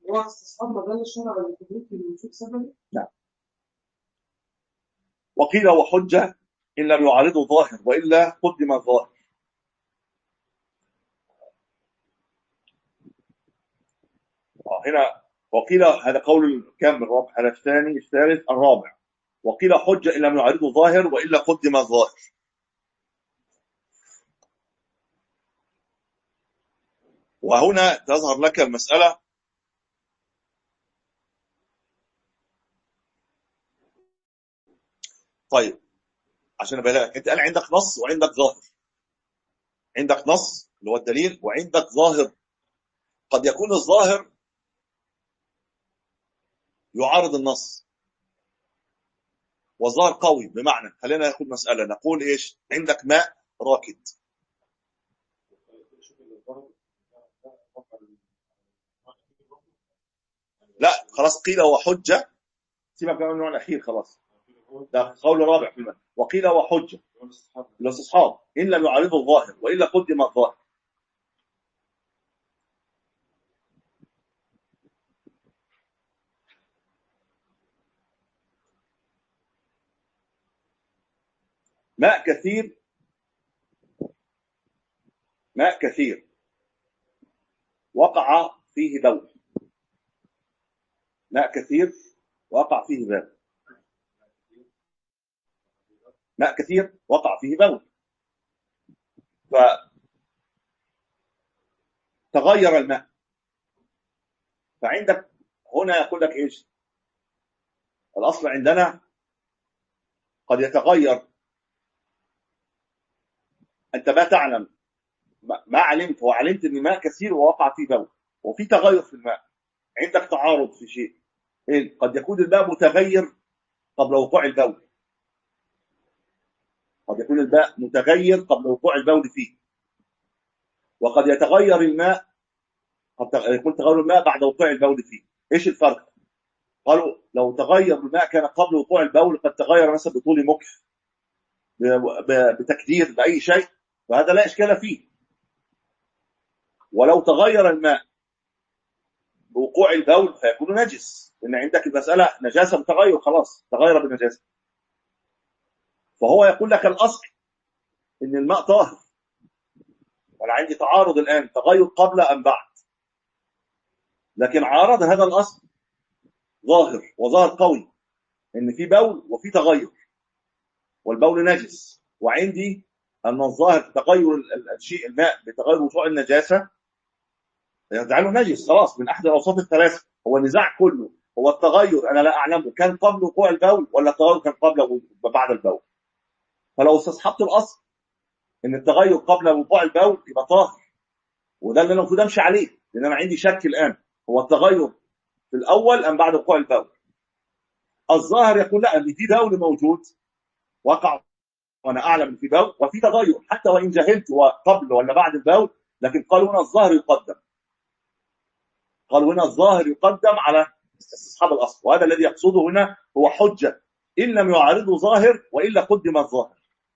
هو استصحاب مجال الشرع والحدود في الوجود سبب؟ نعم. وقيل وحجة إن لم يعارضه ظاهر وإلا قدم الظاهر. هنا وقيل هذا قول كم الرابع، هذا الثاني الثالث الرابع. وقيل حجة إن لم يعارضه ظاهر وإلا قدم الظاهر. وهنا تظهر لك المسألة. طيب عشان أبالغ، أنت قال عندك نص وعندك ظاهر. عندك نص اللي هو الدليل وعندك ظاهر. قد يكون الظاهر يعارض النص والظاهر قوي. بمعنى خلينا ناخد مسألة نقول إيش؟ عندك ماء راكد. لا خلاص، قيل وحجة. سيبك من النوع الأخير خلاص، ده قول رابع في الماء. وقيل وحجة الاستصحاب إن لم يعارضه الظاهر وإلا قدم الظاهر. ماء كثير، ماء كثير وقع فيه بول. ماء كثير وقع فيه بول. ماء كثير وقع فيه بول، فتغير الماء. فعندك هنا يقول لك ايش؟ الاصل عندنا قد يتغير. انت ما تعلم، ما علمت وعلمت ان الماء كثير ووقع فيه بول وفي تغير في الماء. عندك تعارض في شيء. إيه؟ قد يكون الماء متغير قبل وقوع البول. قد يكون الماء متغير قبل وقوع البول فيه. وقد يتغير الماء، قد يكون تغير الماء بعد وقوع البول فيه. ايش الفرق؟ قالوا لو تغير الماء كان قبل وقوع البول، قد تغير مثلا بطول مكث، بتكدير، باي شيء، فهذا لا اشكال فيه. ولو تغير الماء بوقوع البول فيكون نجس، لان عندك المساله نجاسه بتغير، خلاص تغير بالنجاسه. فهو يقول لك الاصل ان الماء طاهر. وانا عندي تعارض الان، تغير قبل ام بعد. لكن عارض هذا الاصل ظاهر، وظاهر قوي، ان في بول وفي تغير، والبول نجس. وعندي ان الظاهر تغير الشيء الماء بتغير وقوع النجاسه يجعله نجس خلاص، من احد الاوصاف الثلاثه. هو النزاع كله هو التغير، انا لا اعلمه كان قبل وقوع البول ولا التغير كان قبل وبعد البول. فلو استصحبت الاصل ان التغير قبل وقوع البول يبقى طاهر، وده اللي انا المفروض امشي عليه، لان انا عندي شك الان هو التغير في الاول ام بعد وقوع البول. الظاهر يقول لا، ان في بول موجود وقع وانا اعلم ان في بول، وفي تغير حتى وان جهلت هو قبل ولا بعد البول. لكن قالوا هنا الظاهر يقدم، قالوا هنا الظاهر يقدم على استصحاب الاصل. وهذا الذي يقصده هنا هو حجه ان لم يعارضه ظاهر والا قدم الظاهر.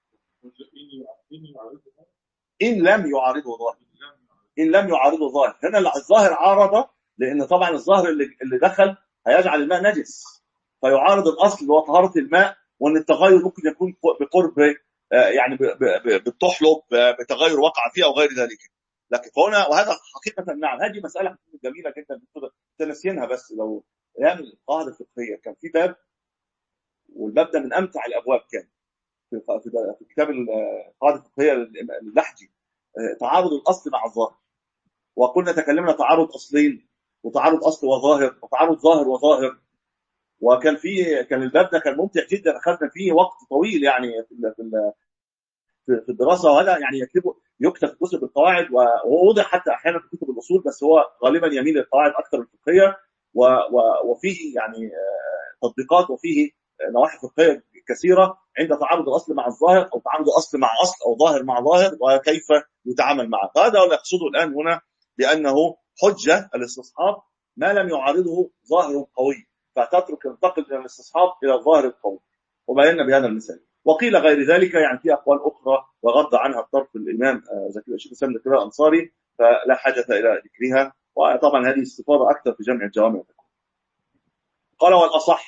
ان لم يعارضه ظاهر، ان لم يعارضه ظاهر. هنا الظاهر عارضه، لان طبعا الظاهر اللي اللي دخل هيجعل الماء نجس، فيعارض الاصل اللي هو طهاره الماء، وان التغير ممكن يكون بقرب يعني بالتحلب، بتغير وقع فيه او غير ذلك. لكن هنا وهذا حقيقه نعم، هذه مساله جميله جدا تنسينها. بس لو يعني القاعده الفقهيه كان في باب، والباب ده من امتع الابواب كان في في كتاب القاعده الفقهيه اللحجي، تعارض الاصل مع الظاهر. وقلنا تكلمنا تعارض اصلين، وتعارض اصل وظاهر، وتعارض ظاهر وظاهر. وكان في كان الباب ده كان ممتع جدا، اخذنا فيه وقت طويل يعني في في الدراسه. وهذا يعني يكتبه يكتب في كتب القواعد، ووضع حتى احيانا في كتب الاصول، بس هو غالبا يميل للقواعد اكثر من الفقهيه. وفيه يعني تطبيقات وفيه نواحي فقهيه كثيره عند تعارض الاصل مع الظاهر، او تعارض اصل مع اصل، او ظاهر مع ظاهر، وكيف يتعامل معه. فهذا هو اللي يقصده الان هنا، بانه حجه الاستصحاب ما لم يعارضه ظاهر قوي، فتترك تنتقل من الاستصحاب الى الظاهر القوي. وبينا بهذا المثال. وقيل غير ذلك، يعني في اقوال اخرى وغض عنها الطرف الامام زكي الشيخ الاسلام ابن تيميه الانصاري، فلا حاجه الى ذكرها. وطبعا هذه استفاضة أكثر في جمع الجوامع. قال والأصح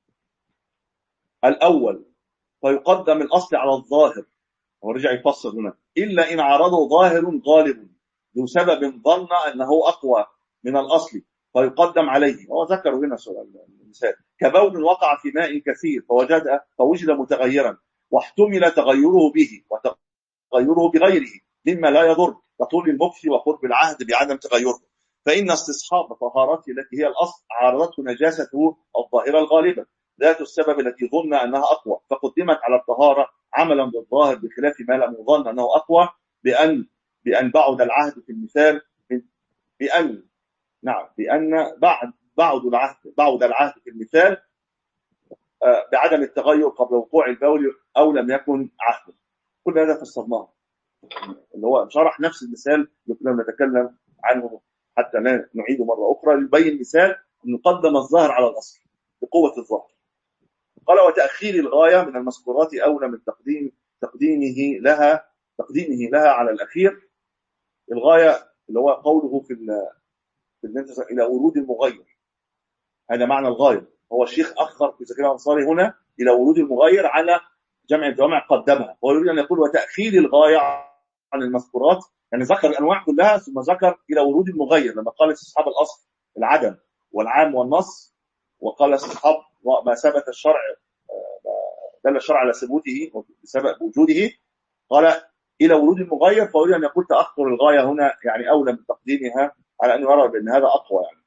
الأول فيقدم الأصل على الظاهر، ورجع يفسر هنا، إلا إن عرضه ظاهر غالب ذو سبب ظن أنه أقوى من الأصل فيقدم عليه. هو ذكر هنا سؤال المثال كبول وقع في ماء كثير فوجد فوجد متغيرا واحتمل تغيره به وتغيره بغيره مما لا يضر كطول المكث وقرب العهد بعدم تغيره، فإن استصحاب طهارته التي هي الأصل عارضته نجاسته الظاهرة الغالبة ذات السبب التي ظن أنها أقوى فقدمت على الطهارة عملا بالظاهر بخلاف ما لم يظن أنه أقوى بأن بأن بعد العهد في المثال بأن نعم بأن بعد بعد العهد بعد العهد في المثال بعدم التغير قبل وقوع البول أو لم يكن عهد. كل هذا فسرناه اللي هو شرح نفس المثال اللي كنا نتكلم عنه حتى لا نعيده مرة أخرى يبين مثال أن نقدم الظاهر على الأصل بقوة الظاهر. قال وتأخير الغاية من المذكورات أولى من تقديم تقديمه لها تقديمه لها على الأخير. الغاية اللي هو قوله في في الانتظار إلى ورود المغير، هذا معنى الغاية. هو الشيخ أخر في زكريا الأنصاري هنا إلى ورود المغير على جمع الجوامع قدمها، هو يريد أن يقول وتأخير الغاية عن المذكورات، يعني ذكر الأنواع كلها ثم ذكر إلى ورود المغير لما قال استصحاب الأصل العدم والعام والنص، وقال استصحاب ما ثبت الشرع دل الشرع على ثبوته بسبب وجوده، قال إلى ورود المغير، فأريد أن يقول تأخر الغاية هنا يعني أولى من تقديمها على أنه يرى بأن هذا أقوى يعني.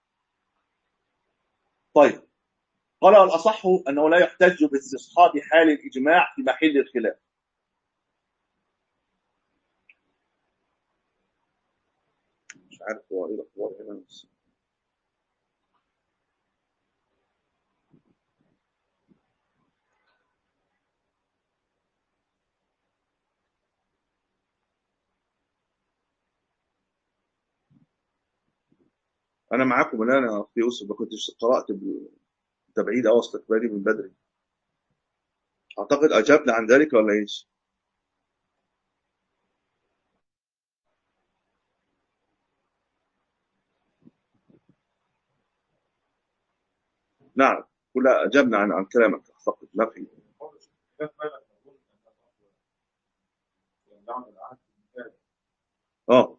طيب قال الأصح أنه لا يحتج باستصحاب حال الإجماع في محل الخلاف. مش عارف هو إيه الأخبار هنا بس. أنا معاكم الآن يا أخي يوسف، ما كنتش قرأت بالتبعيد أو استقبالي من بدري. أعتقد أجبنا عن ذلك ولا إيش؟ نعم كلها أجبنا عن عن كلامك أعتقد ما في. آه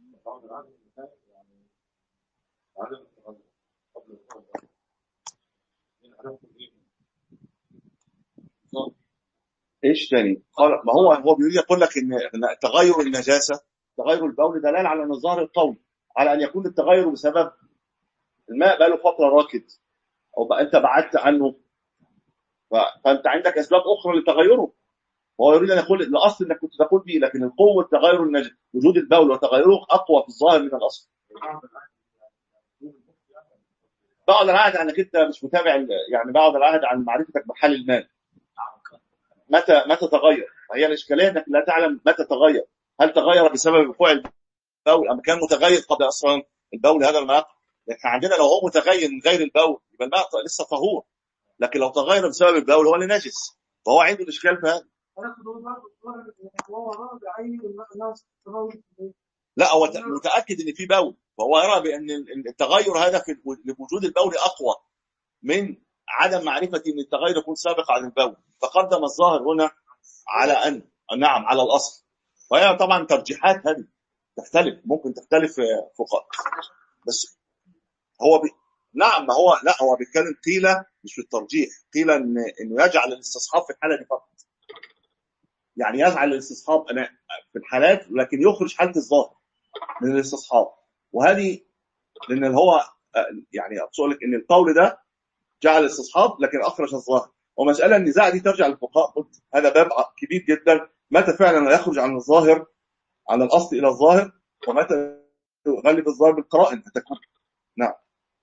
ايش تاني؟ قال ما هو هو بيقول يقول لك ان إن تغير النجاسه تغير البول دلاله على ان الظاهر القوي على ان يكون التغير بسبب الماء بقى له فتره راكد او بقى انت بعدت عنه فانت عندك اسباب اخرى لتغيره، وهو يريد ان يقول الاصل انك كنت تقول به، لكن القوه تغير النج... وجود البول وتغيره اقوى في الظاهر من الاصل. بعد العهد انك انت مش متابع يعني بعد العهد عن معرفتك بحال الماء متى متى تغير، فهي الاشكاليه انك لا تعلم متى تغير، هل تغير بسبب وقوع البول ام كان متغير قبل اصلا البول هذا الماء. لكن عندنا لو هو متغير من غير البول يبقى الماء لسه طهور، لكن لو تغير بسبب البول هو اللي نجس، فهو عنده الاشكال في هذا. لا هو متاكد ان في بول، فهو يرى بان التغير هذا في وجود البول اقوى من عدم معرفه ان التغير يكون سابق عن البول، فقدم الظاهر هنا على ان نعم على الاصل. وهي طبعا ترجيحات هذه تختلف، ممكن تختلف فقط، بس هو بي... نعم ما هو لا هو بيتكلم قيل مش في الترجيح، قيل ان انه يجعل الاستصحاب في الحاله دي فقط، يعني يجعل الاستصحاب انا في الحالات لكن يخرج حاله الظاهر من الاستصحاب، وهذه لان هو يعني اقول لك ان القول ده جعل الاستصحاب لكن اخرج الظاهر، ومساله النزاع دي ترجع للفقهاء، قلت هذا باب كبير جدا، متى فعلا يخرج عن الظاهر عن الاصل الى الظاهر ومتى يغلب الظاهر بالقرائن فتكون. نعم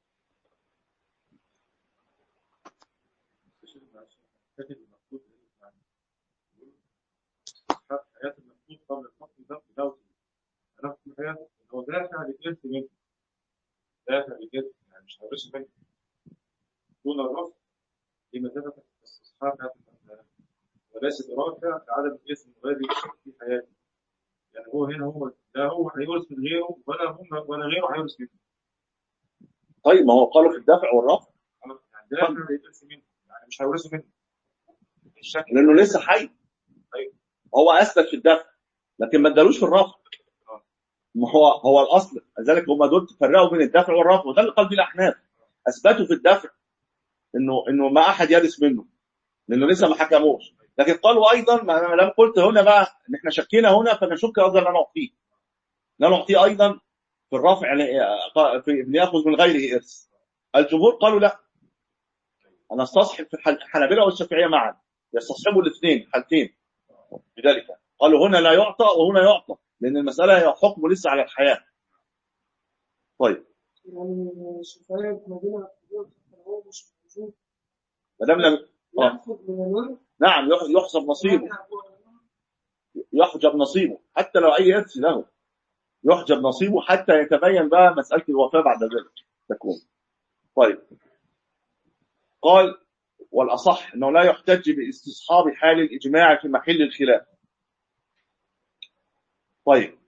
حياة المفقود قبل الفقد ده بدوته نفس الحياة هو دافع لجنس منه، دافع لجنس يعني مش هيرش منه دون الرفض لمسافة الاستصحاب هذه المسألة، وليست رافع لعدم الجنس المغادي في حياته، يعني هو هنا هو لا هو هيورث من غيره ولا هم ولا غيره هيورث منه، طيب ما هو قالوا في الدفع والرفع انا يعني دافع يورث منه، يعني مش هيورثوا منه الشكل. لانه لسه حي. ايوه هو اثبت في الدفع لكن ما ادالوش في الرفع. اه ما هو هو الاصل، لذلك هم دول تفرقوا بين الدفع والرفع، وده اللي قال فيه الاحناف. اثبتوا في الدفع انه انه ما احد يرث منه لانه لسه ما حكموش، لكن قالوا ايضا ما انا لم قلت هنا بقى ان احنا شكينا هنا فنشك ايضا لا نعطيه، لا نعطيه ايضا في الرفع يعني في ان ياخذ من غيره ارث. الجمهور قالوا لا، انا استصحب في الحنابلة والشافعيه معا، يستصحبوا الاثنين حالتين. لذلك قالوا هنا لا يعطى وهنا يعطى لان المساله هي حكم لسه على الحياه. طيب يعني الشفاية في مدينة هو مش موجود ما دام لم آه. ياخد من الورث نعم يحسب نصيبه، يحجب نصيبه حتى لو اي ارث له، يحجب نصيبه حتى يتبين بقى مساله الوفاه بعد ذلك تكون. طيب قال والاصح انه لا يحتج باستصحاب حال الاجماع في محل الخلاف. طيب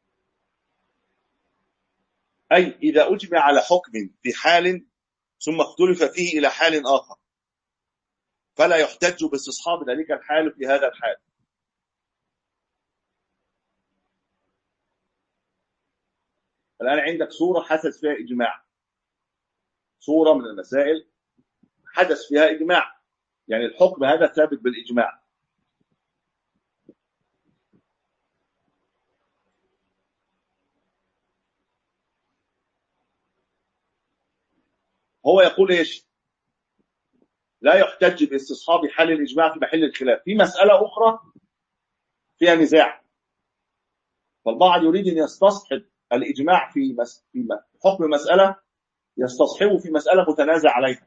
اي اذا اجمع على حكم في حال ثم اختلف فيه الى حال اخر فلا يحتج باستصحاب ذلك الحال في هذا الحال. الآن عندك صورة حدث فيها إجماع، صورة من المسائل حدث فيها إجماع، يعني الحكم هذا ثابت بالإجماع. هو يقول إيش؟ لا يحتج باستصحاب حال الإجماع في محل الخلاف في مسألة أخرى فيها نزاع، فالبعض يريد أن يستصحب الإجماع في مس... في حكم مسألة يستصحبه في مسألة متنازع عليها.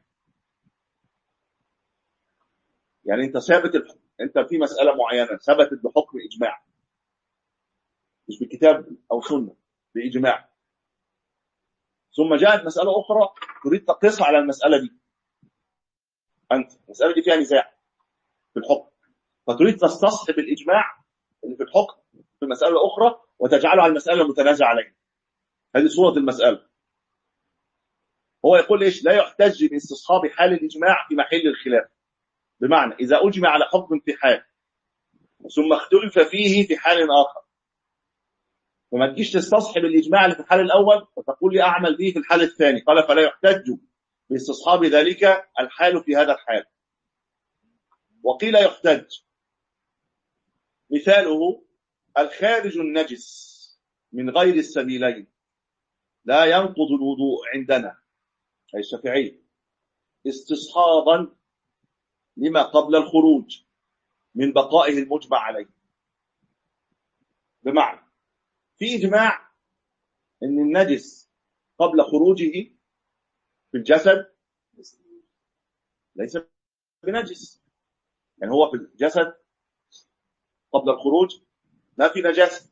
يعني أنت ثابت الحكم، أنت في مسألة معينة ثبتت بحكم إجماع مش بكتاب أو سنة، بإجماع، ثم جاءت مسألة أخرى تريد تقيسها على المسألة دي، أنت المسألة دي فيها نزاع في الحكم فتريد تستصحب الإجماع اللي في الحكم في مسألة أخرى وتجعله على المسألة المتنازع عليها. هذه صورة المسألة. هو يقول إيش؟ لا يحتج باستصحاب حال الإجماع في محل الخلاف، بمعنى إذا أجمع على حكم في حال ثم اختلف فيه في حال آخر وما تجيش تستصحب الإجماع اللي في الحال الأول وتقول لي أعمل به في الحال الثاني. قال فلا يحتج باستصحاب ذلك الحال في هذا الحال. وقيل يحتج، مثاله الخارج النجس من غير السبيلين لا ينقض الوضوء عندنا أي الشافعي استصحابا لما قبل الخروج من بقائه المجمع عليه. بمعنى في إجماع أن النجس قبل خروجه في الجسد ليس بنجس، يعني هو في الجسد قبل الخروج ما في نجاسة،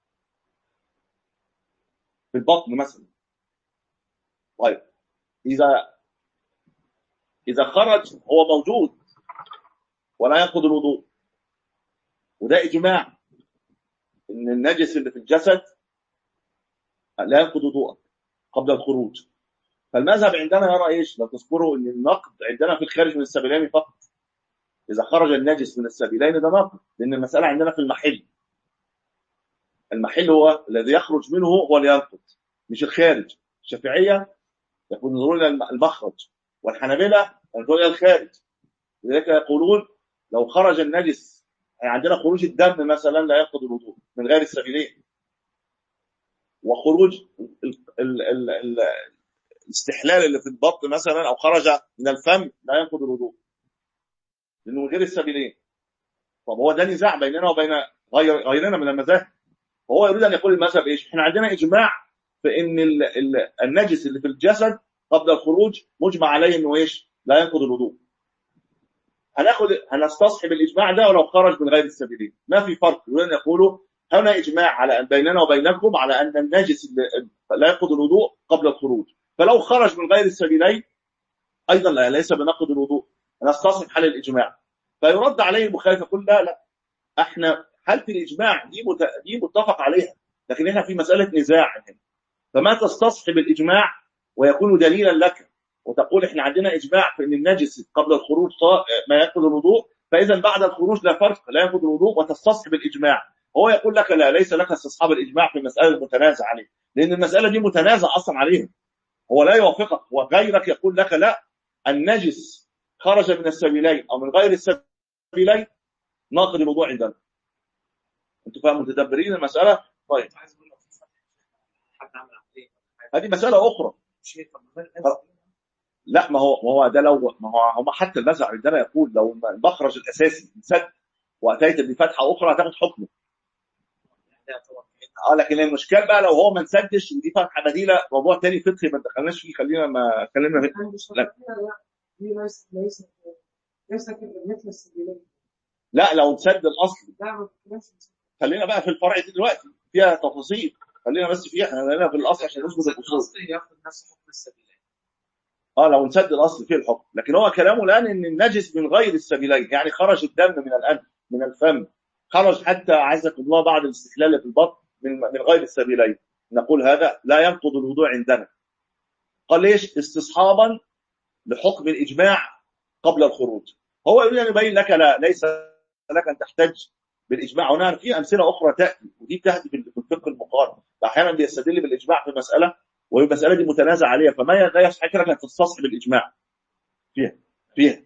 في البطن مثلا. طيب إذا إذا خرج هو موجود ولا ينقض الوضوء، وده إجماع إن النجس اللي في الجسد لا ينقض وضوءك قبل الخروج. فالمذهب عندنا يرى إيش؟ لو تذكروا إن النقد عندنا في الخارج من السبيلين فقط. إذا خرج النجس من السبيلين ده نقد، لأن المسألة عندنا في المحل. المحل هو الذي يخرج منه هو اللي ينقض مش الخارج. الشافعية ينظرون إلى المخرج والحنابلة ينظرون إلى الخارج. لذلك يقولون لو خرج النجس، يعني عندنا خروج الدم مثلا لا ينقض الوضوء من غير السبيلين، وخروج ال ال ال ال الاستحلال اللي في البطن مثلا أو خرج من الفم لا ينقض الوضوء لأنه من غير السبيلين. طب هو ده نزاع بيننا وبين غير غيرنا من المذاهب. هو يريد أن يقول المذهب إيش؟ إحنا عندنا إجماع في إن ال ال النجس اللي في الجسد قبل الخروج مجمع عليه إنه إيش؟ لا ينقض الوضوء. هناخد هنستصحب الإجماع ده ولو خرج من غير السبيلين ما في فرق. يريد أن يقولوا هنا إجماع على بيننا وبينكم على أن النجس لا ينقض الوضوء قبل الخروج، فلو خرج من غير السبيلين أيضا لا ليس بنقض الوضوء، نستصحب حال الإجماع. فيرد عليه المخالف يقول لا لا احنا حالة الإجماع دي دي متفق عليها، لكن احنا في مسألة نزاع هنا، فما تستصحب الإجماع ويكون دليلا لك، وتقول احنا عندنا اجماع في ان النجس قبل الخروج ما ينقض الوضوء، فاذا بعد الخروج لا فرق، لا ينقض الوضوء، وتستصحب الاجماع. هو يقول لك لا، ليس لك استصحاب الاجماع في المساله المتنازع عليه، لان المساله دي متنازع اصلا عليها، هو لا يوافقك. وغيرك يقول لك لا، النجس خرج من السبيلين او من غير السبيلين ناقض الوضوء عندنا. انتوا فاهموا متدبرين المساله؟ طيب هذه مساله اخرى. لا، ما هو ما هو ده لو ما هو هم حتى المذهب عندنا يقول لو المخرج الاساسي انسد واتيت بفتحه اخرى هتاخد حكمه. اه لكن المشكله بقى لو هو ما انسدش ودي فتحه بديله، موضوع تاني فقهي ما دخلناش فيه، خلينا ما اتكلمنا فيه. لا دي ليس ليس ليس مثل السبيلين. لا لو انسد الاصل، لا خلينا بقى في الفرع دي دلوقتي فيها تفاصيل، خلينا بس فيها، احنا خلينا في الاصل عشان نثبت الاصول. ياخذ نفس حكم السبيلين. اه لو انسد الاصل فيه الحكم، لكن هو كلامه الان ان النجس من غير السبيلين، يعني خرج الدم من الانف من الفم، خرج حتى عزكم الله بعد الاستحلال في البطن من من غير السبيلين، نقول هذا لا ينقض الوضوء عندنا. قال ليش؟ استصحابا لحكم الاجماع قبل الخروج. هو يريد ان يبين لك لا، ليس لك ان تحتج بالاجماع. هنا في امثله اخرى تاتي، ودي بتاتي في الفقه المقارن، احيانا بيستدل بالاجماع في مساله والمساله دي متنازع عليها، فما لا يصح لك ان تستصحب الاجماع فيها فيها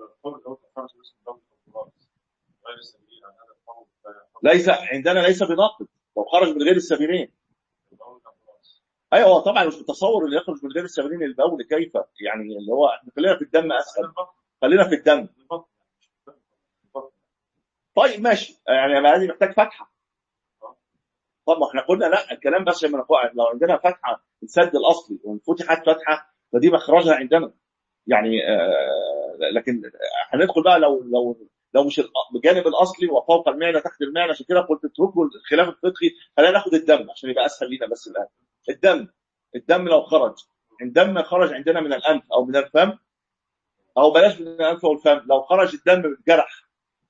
ليس عندنا، ليس بناقض لو خرج من غير السبيلين. ايوه طبعا مش متصور اللي يخرج من غير السبيلين البول كيف، يعني اللي هو احنا خلينا في الدم اسهل، خلينا في الدم. طيب ماشي، يعني هذه محتاج فتحه. طب ما احنا قلنا لا، الكلام بس لما لو عندنا فتحه السد الاصلي وفتحت فتحه فدي مخرجها عندنا يعني. آه لكن هندخل بقى لو لو لو مش بجانب الاصلي وفوق المعنى تحت المعنى، عشان كده قلت اتركوا الخلاف الفقهي، خلينا ناخد الدم عشان يبقى اسهل لينا. بس الان الدم الدم لو خرج، الدم خرج عندنا من الانف او من الفم، او بلاش من الانف والفم، لو خرج الدم من الجرح،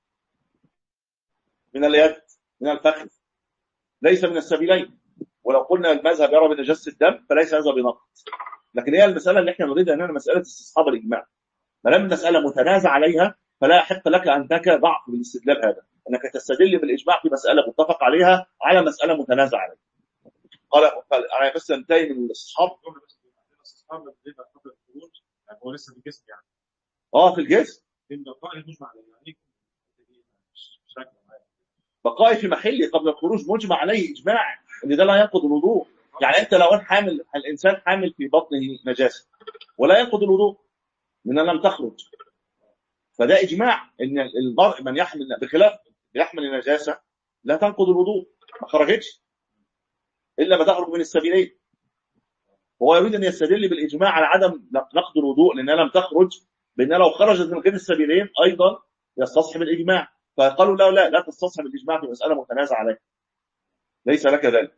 من اليد، من الفخذ، ليس من السبيلين. ولو قلنا المذهب يرى بنجاسة الدم فليس هذا بنقض. لكن هي المسألة اللي احنا نريدها انها مسألة استصحاب الإجماع، ما دام المسألة متنازع عليها فلا يحق لك أن تك ضعف بالاستدلال هذا، أنك تستدل بالإجماع في مسألة متفق عليها على مسألة متنازع عليها. قال أنا بس انتهي من الاستصحاب. الاستصحاب اللي قبل الخروج يعني هو لسه في الجسم يعني. اه في الجسم. لأن القائل مجمع عليه يعني مش راكب معايا. بقائي في محلي قبل الخروج مجمع عليه إجماع ان ده لا ينقض الوضوء. يعني انت لو حامل الانسان حامل في بطنه نجاسه ولا ينقض الوضوء من لم تخرج، فده اجماع ان المرء من يحمل بخلاف يحمل النجاسه لا تنقض الوضوء، ما خرجتش الا ما تخرج من السبيلين. هو يريد ان يستدل بالاجماع على عدم نقض الوضوء لانها لم تخرج، بان لو خرجت من غير السبيلين ايضا يستصحب الاجماع. فقالوا لا لا لا تستصحب الاجماع في مساله متنازع عليها، ليس لك ذلك.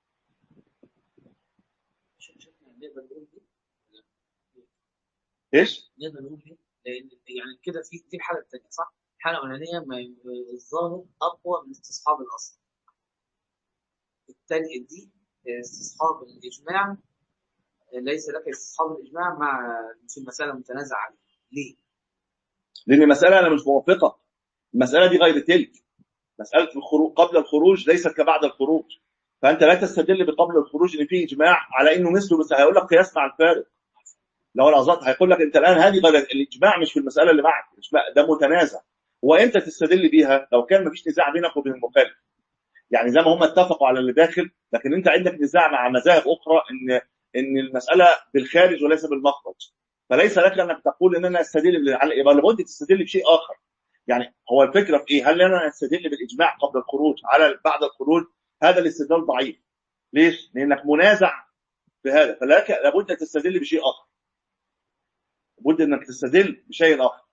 ايش؟ نقدر نقول ايه؟ لان يعني كده في دي الحاله الثانيه صح؟ الحاله الاولانيه الظاهر اقوى من استصحاب الاصل. الثانيه دي استصحاب الاجماع، ليس لك استصحاب الاجماع مع في المساله المتنازع عليها. ليه؟ لان المساله انا مش موافقه، المساله دي غير تلك. مساله الخروج قبل الخروج ليست كبعد الخروج، فانت لا تستدل بقبل الخروج ان في اجماع على انه مثله، بس هيقول لك قياس مع الفارق. لو العظات هيقول لك انت الان هذه غير الاجماع، مش في المساله اللي معك، ده متنازع. وامتى تستدل بيها؟ لو كان مفيش نزاع بينك وبين المخالف، يعني زي ما هم اتفقوا على اللي داخل، لكن انت عندك نزاع مع مذاهب اخرى ان ان المساله بالخارج وليس بالمخرج، فليس لك انك تقول ان انا استدل على، يبقى لابد تستدل بشيء اخر. يعني هو الفكره في ايه؟ هل انا استدل بالاجماع قبل الخروج على بعد الخروج؟ هذا الاستدلال ضعيف. ليش؟ لانك منازع في هذا، فلك لابد تستدل بشيء اخر، لابد انك تستدل بشيء اخر.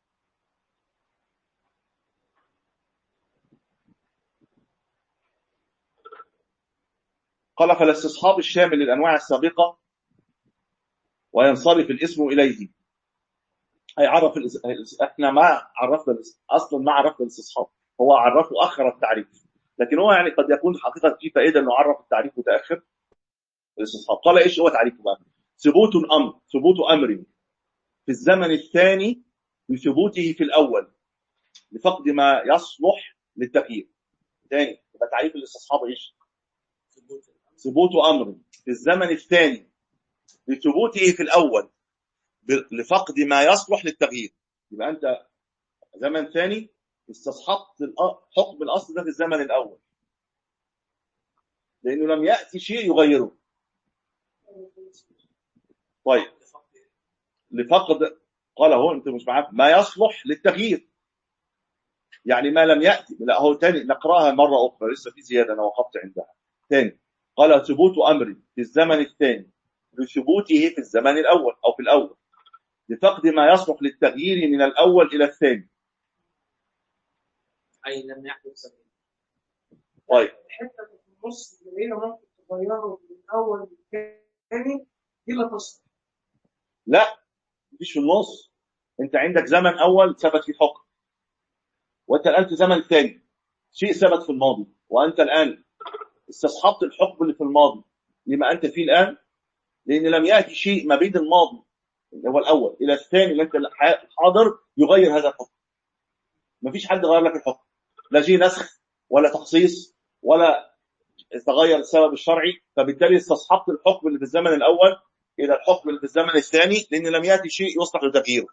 قال فالاستصحاب الشامل للانواع السابقه وينصرف الاسم اليه. اي عرف الإس... احنا ما عرفنا اصلا ما عرفنا الاستصحاب، هو عرفه اخر التعريف، لكن هو يعني قد يكون حقيقه في فائده انه عرف التعريف متاخر الاستصحاب. قال ايش هو تعريفه بقى؟ ثبوت الأمر ثبوت أمر في الزمن الثاني بثبوته في الأول لفقد ما يصلح للتغيير. ثاني يبقى تعريف الاستصحاب ايش؟ ثبوت أمر في الزمن الثاني بثبوته في الأول لفقد ما يصلح للتغيير. يبقى أنت زمن ثاني استصحبت حكم الأصل ده في الزمن الأول لأنه لم يأتي شيء يغيره. طيب لفقد قال هو أنت مش معاك ما يصلح للتغيير، يعني ما لم يأتي. لا هو تاني نقرأها مرة أخرى لسه في زيادة أنا وقفت عندها. تاني قال ثبوت أمر في الزمن الثاني لثبوته في الزمن الأول أو في الأول لفقد ما يصلح للتغيير من الأول إلى الثاني. أي لم يحدث تغيير. طيب الحته في النص اللي هي ممكن تغيره من الاول للثاني دي لا تصلح. لا مفيش في النص. انت عندك زمن اول ثبت فيه حكم، وانت الان في زمن ثاني شيء ثبت في الماضي، وانت الان استصحبت الحكم اللي في الماضي لما انت فيه الان، لان لم ياتي شيء ما بين الماضي اللي هو الاول الى الثاني اللي انت حاضر يغير هذا الحكم. مفيش حد غير لك الحكم، لا جه نسخ ولا تخصيص ولا تغير السبب الشرعي، فبالتالي استصحبت الحكم اللي في الزمن الاول الى الحكم اللي في الزمن الثاني لان لم ياتي شيء يصلح لتغييره.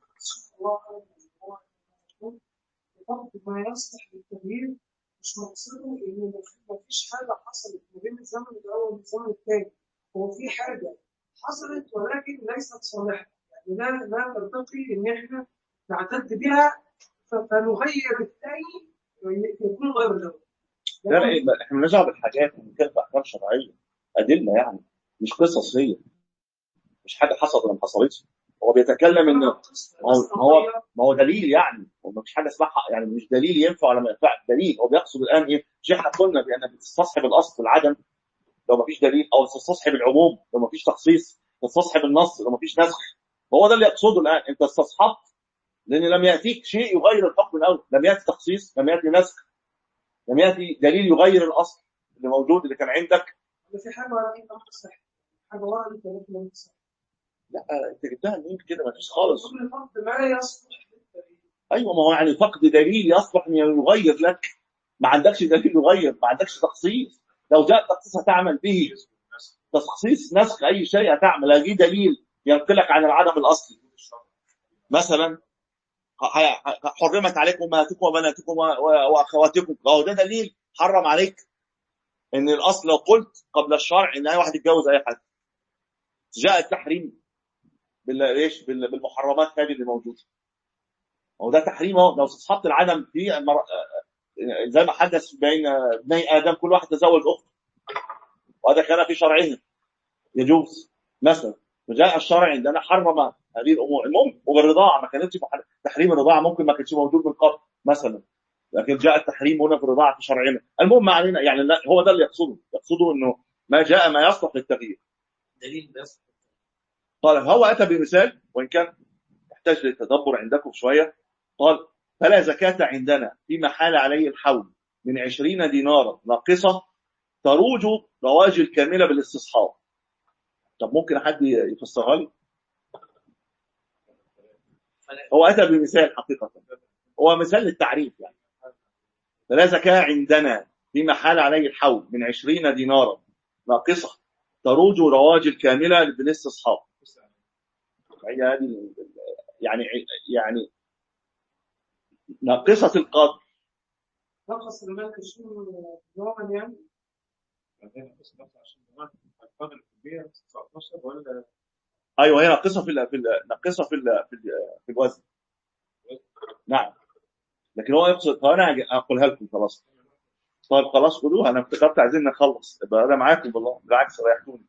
لفقد ما يصلح للتغيير مش مقصده ان ما فيش حاجه حصلت ما بين الزمن الاول والزمن الثاني، هو في حاجه حصلت ولكن ليست صالحه، يعني لا لا ترتقي ان احنا نعتد بها فنغير الثاني يكون غير ذلك. لا لا احنا بنرجع بالحاجات بنتكلم احكام شرعيه ادله، يعني مش قصص، هي مش حاجه حصلت ولا ما حصلتش. هو بيتكلم ان هو ما هو دليل، يعني وما فيش حاجه اسمها يعني مش دليل ينفع ولا ما ينفعش. دليل هو بيقصد الان ايه؟ مش احنا قلنا بان بتستصحب الاصل في العدم لو ما فيش دليل، او تستصحب العموم لو ما فيش تخصيص، تستصحب النص لو ما فيش نسخ. هو ده اللي يقصده الان. انت استصحبت لان لم ياتيك شيء يغير الحكم الاول، لم ياتي تخصيص، لم ياتي نسخ، لم ياتي دليل يغير الاصل اللي موجود اللي كان عندك. في حاجه ولا انت مصح حاجه ولا انت ممكن تصح. لا انت جبتها منين كده؟ ما فيش خالص. فقد ما يصلح للتغيير. ايوه ما هو يعني فقد دليل يصلح ان يغير لك. ما عندكش دليل يغير، ما عندكش تخصيص. لو جاء تخصيص هتعمل به، تخصيص نسخ اي شيء هتعمل. هذه دليل ينقلك عن العدم الاصلي. مثلا حرمت عليكم امهاتكم وبناتكم واخواتكم، اهو ده دليل حرم عليك ان الاصل لو قلت قبل الشرع ان اي واحد يتجوز اي حد. جاء التحريم بالايش بالمحرمات هذه اللي موجوده، هو ده تحريم. اهو لو استصحبت العدم في المر... زي ما حدث بين ابني ادم كل واحد تزوج اخته، وهذا كان في شرعهم يجوز مثلا. وجاء الشرع عندنا حرم هذه الامور. المهم وبالرضاعه ما كانتش تحريم الرضاعه ممكن ما كانش موجود من قبل مثلا، لكن جاء التحريم هنا في الرضاعه في شرعنا. المهم ما علينا، يعني لا هو ده اللي يقصده يقصده انه ما جاء ما يصلح للتغيير. دليل بس. قال هو اتى بمثال وان كان يحتاج للتدبر عندكم شويه. قال فلا زكاة عندنا فيما حال عليه الحول من عشرين دينارا ناقصة تروج رواج الكاملة بالاستصحاب. طب ممكن حد يفسرها لي؟ هو أتى بمثال حقيقة، هو مثال للتعريف يعني. فلا زكاة عندنا فيما حال عليه الحول من عشرين دينارا ناقصة تروج رواج الكاملة بالاستصحاب. هي هذه يعني يعني ناقصة القدر. نقص المال عشرين نوعا يعني. بعدين نقص عشان القدر الكبير تسعتاشر ولا ايوه هي ناقصه في ال في ال ناقصه في ال في, ال في الوزن. نعم لكن هو يقصد. فانا اقولها لكم خلاص. طيب خلاص خدوها، انا افتكرت عايزين نخلص. يبقى انا معاكم والله بالعكس ريحتوني.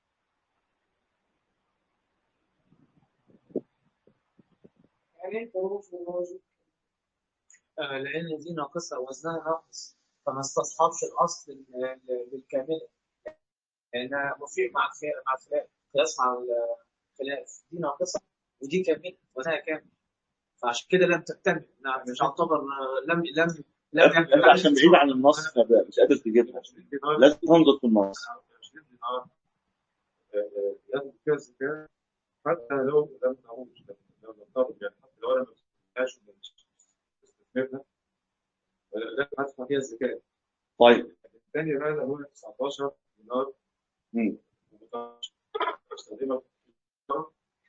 يعني ظروف الموجود آه، لأن دي ناقصة وزنها ناقص فما استصحبش الأصل بالكاملة، لأنها مفيد مع مع الخلاف قياس مع الخلاف. دي ناقصة ودي كاملة وزنها كامل، فعشان كده لم تكتمل. نعم مش تعتبر لم لم لم انت عشان بعيد عن النص مش قادر تجيبها، لازم تنظر في النص. لازم فيها الزكاة حتى لو لم تعوج، لو لم تضرب، يعني حتى لو أنا ما استثمرتهاش استثمرها لازم أدفع فيها الزكاة. طيب. الثاني بقى اللي هو تسعتاشر دينار مم. بستخدمها في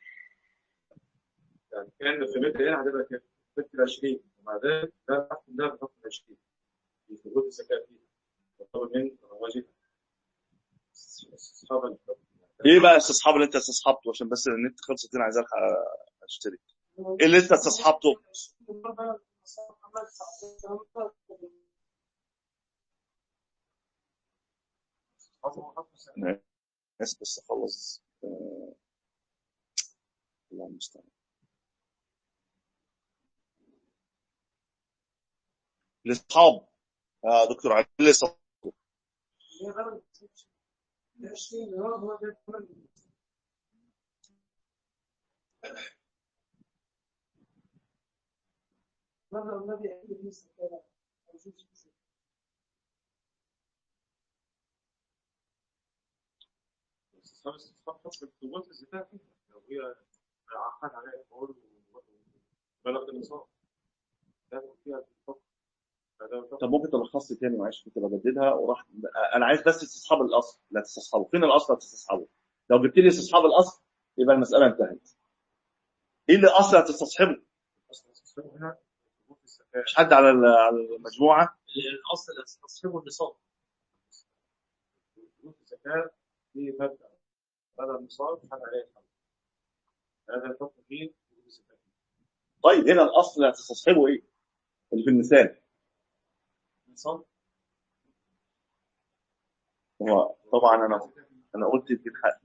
يعني كان في متر هنا هتبقى كام؟ متر عشرين، ومع ذلك ده تحت ده بحكم عشرين في ثبوت الزكاة فيها تعتبر من واجب استصحاب. ايه بقى استصحاب اللي انت استصحبته؟ عشان بس النت خلصت انا عايز الحق اشتري. ايه اللي انت استصحبته؟ ناس بس اخلص. آه، الله المستعان. الاصحاب يا دكتور علي اللي صح. استصحاب استصحاب حكم ثبوت الزكاة فيها لو هي عقد عليها القول وبلغ النصاب ده فيها الحكم. طب ممكن تلخص لي تاني معلش؟ كنت بجددها وراح. انا عايز بس استصحاب الاصل، لا تستصحبه. فين الاصل هتستصحبه؟ لو جبت لي استصحاب الاصل يبقى المساله انتهت. ايه اللي اصل هتستصحبه؟ أصل الاستصحاب هنا ثبوت الزكاة. مش حد على على المجموعه؟ الاصل اللي هتستصحبه النصاب. ثبوت الزكاة في مبدأ هذا النصاب حد عليه الحمد. هذا الحكم فيه ثبوت الزكاة. طيب هنا الاصل اللي هتستصحبه ايه؟ اللي في المثال النصاب. هو طبعا انا انا قلت يمكن حاجه.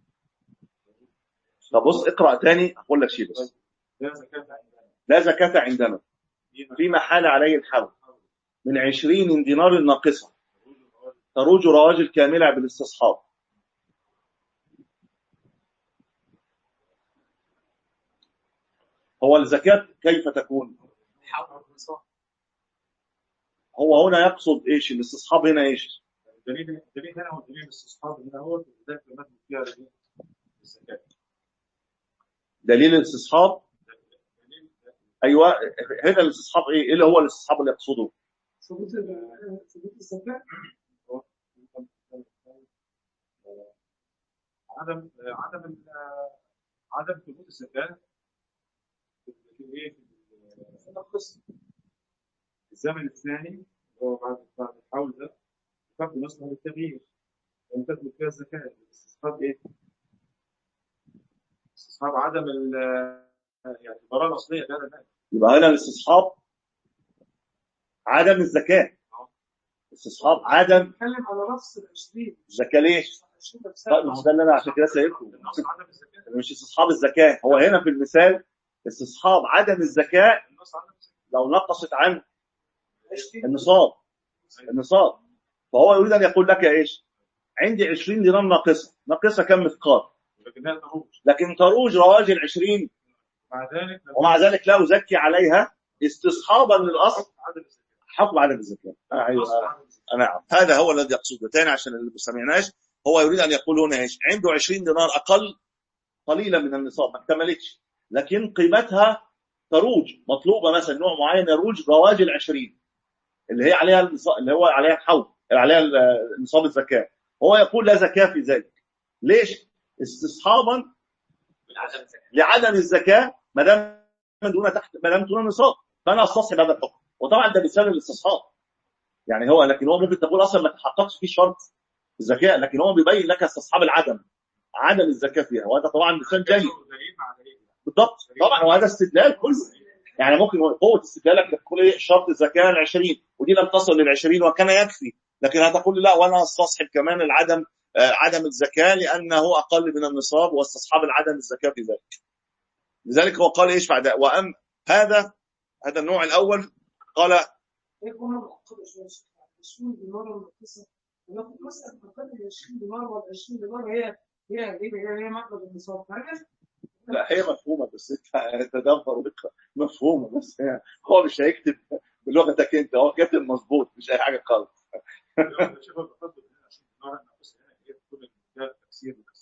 طب بص اقرا تاني اقول لك شيء بس. لا زكاة عندنا. لا زكاة عندنا فيما حال عليه الحول من عشرين دينار ناقصة تروج رواج الكاملة بالاستصحاب. هو الزكاة كيف تكون؟ حول النصاب. هو هنا يقصد ايش؟ الاستصحاب هنا ايش؟ الدليل الدليل هنا هو دليل الاستصحاب هنا هو ذلك المثل فيها الزكاة. دليل الاستصحاب ايوه. هنا الاستصحاب ايه؟ ايه اللي هو الاستصحاب اللي يقصده؟ ثبوت ثبوت الزكاة. عدم عدم عدم ثبوت الزكاة في ايه؟ في الزمن الثاني هو بعد بعد الحول ده فقد نصلح للتغيير لم تثبت فيها الزكاة. استصحاب ايه؟ استصحاب عدم ال يعني البراءة الأصلية في هذا المال. يبقى هنا الاستصحاب عدم الزكاة. استصحاب عدم بتكلم على نفس ال عشرين. الزكاة ليه؟ طيب ما هو ده اللي انا عشان كده سايبكم. مش استصحاب الزكاة. هو هنا في المثال استصحاب عدم الزكاة لو نقصت عن النصاب. النصاب فهو يريد ان يقول لك ايش؟ عندي عشرين دينار ناقصه. ناقصه كم مثقال؟ لكن تروج رواج العشرين ومع ذلك لا أزكي عليها استصحابا للاصل حكم عدم الزكاه. ايوه نعم هذا هو الذي يقصده. تاني عشان اللي ما سمعناش، هو يريد ان يقول هنا ايش؟ عنده عشرين دينار اقل قليلا من النصاب ما اكتملتش، لكن قيمتها تروج مطلوبه مثلا نوع معين يروج رواج العشرين اللي هي عليها اللي هو عليها الحول عليها نصاب الزكاه. هو يقول لا زكاه في ذلك. ليش؟ استصحابا لعدم الزكاه ما دام من دون تحت ما دام دون نصاب، فانا استصحب هذا الحكم. وطبعا ده مثال للاستصحاب يعني هو، لكن هو ممكن تقول اصلا ما تحققش فيه شرط الزكاه، لكن هو بيبين لك استصحاب العدم عدم الزكاه فيها، وهذا طبعا مثال جيد بالضبط. طبعا وهذا استدلال كله يعني ممكن قوه استدلالك تقول ايه شرط الزكاه العشرين ودي لم تصل للعشرين وكان يكفي، لكن هتقول لا وانا استصحب كمان العدم آه عدم الزكاه لانه اقل من النصاب واستصحاب العدم الزكاه في ذلك. لذلك هو قال ايش بعد وام هذا هذا النوع الاول قال ايه كنا بنقول عشرين دينار ولا تسعة؟ ولكن مسألة مقدار عشرين دينار ولا عشرين دينار هي هي هي هي مبلغ النصاب. لا هي مفهومه بس انت تدبر وتقرا مفهومه بس يعني هو مش هيكتب بلغتك انت، هو كاتب مظبوط مش اي حاجه خالص.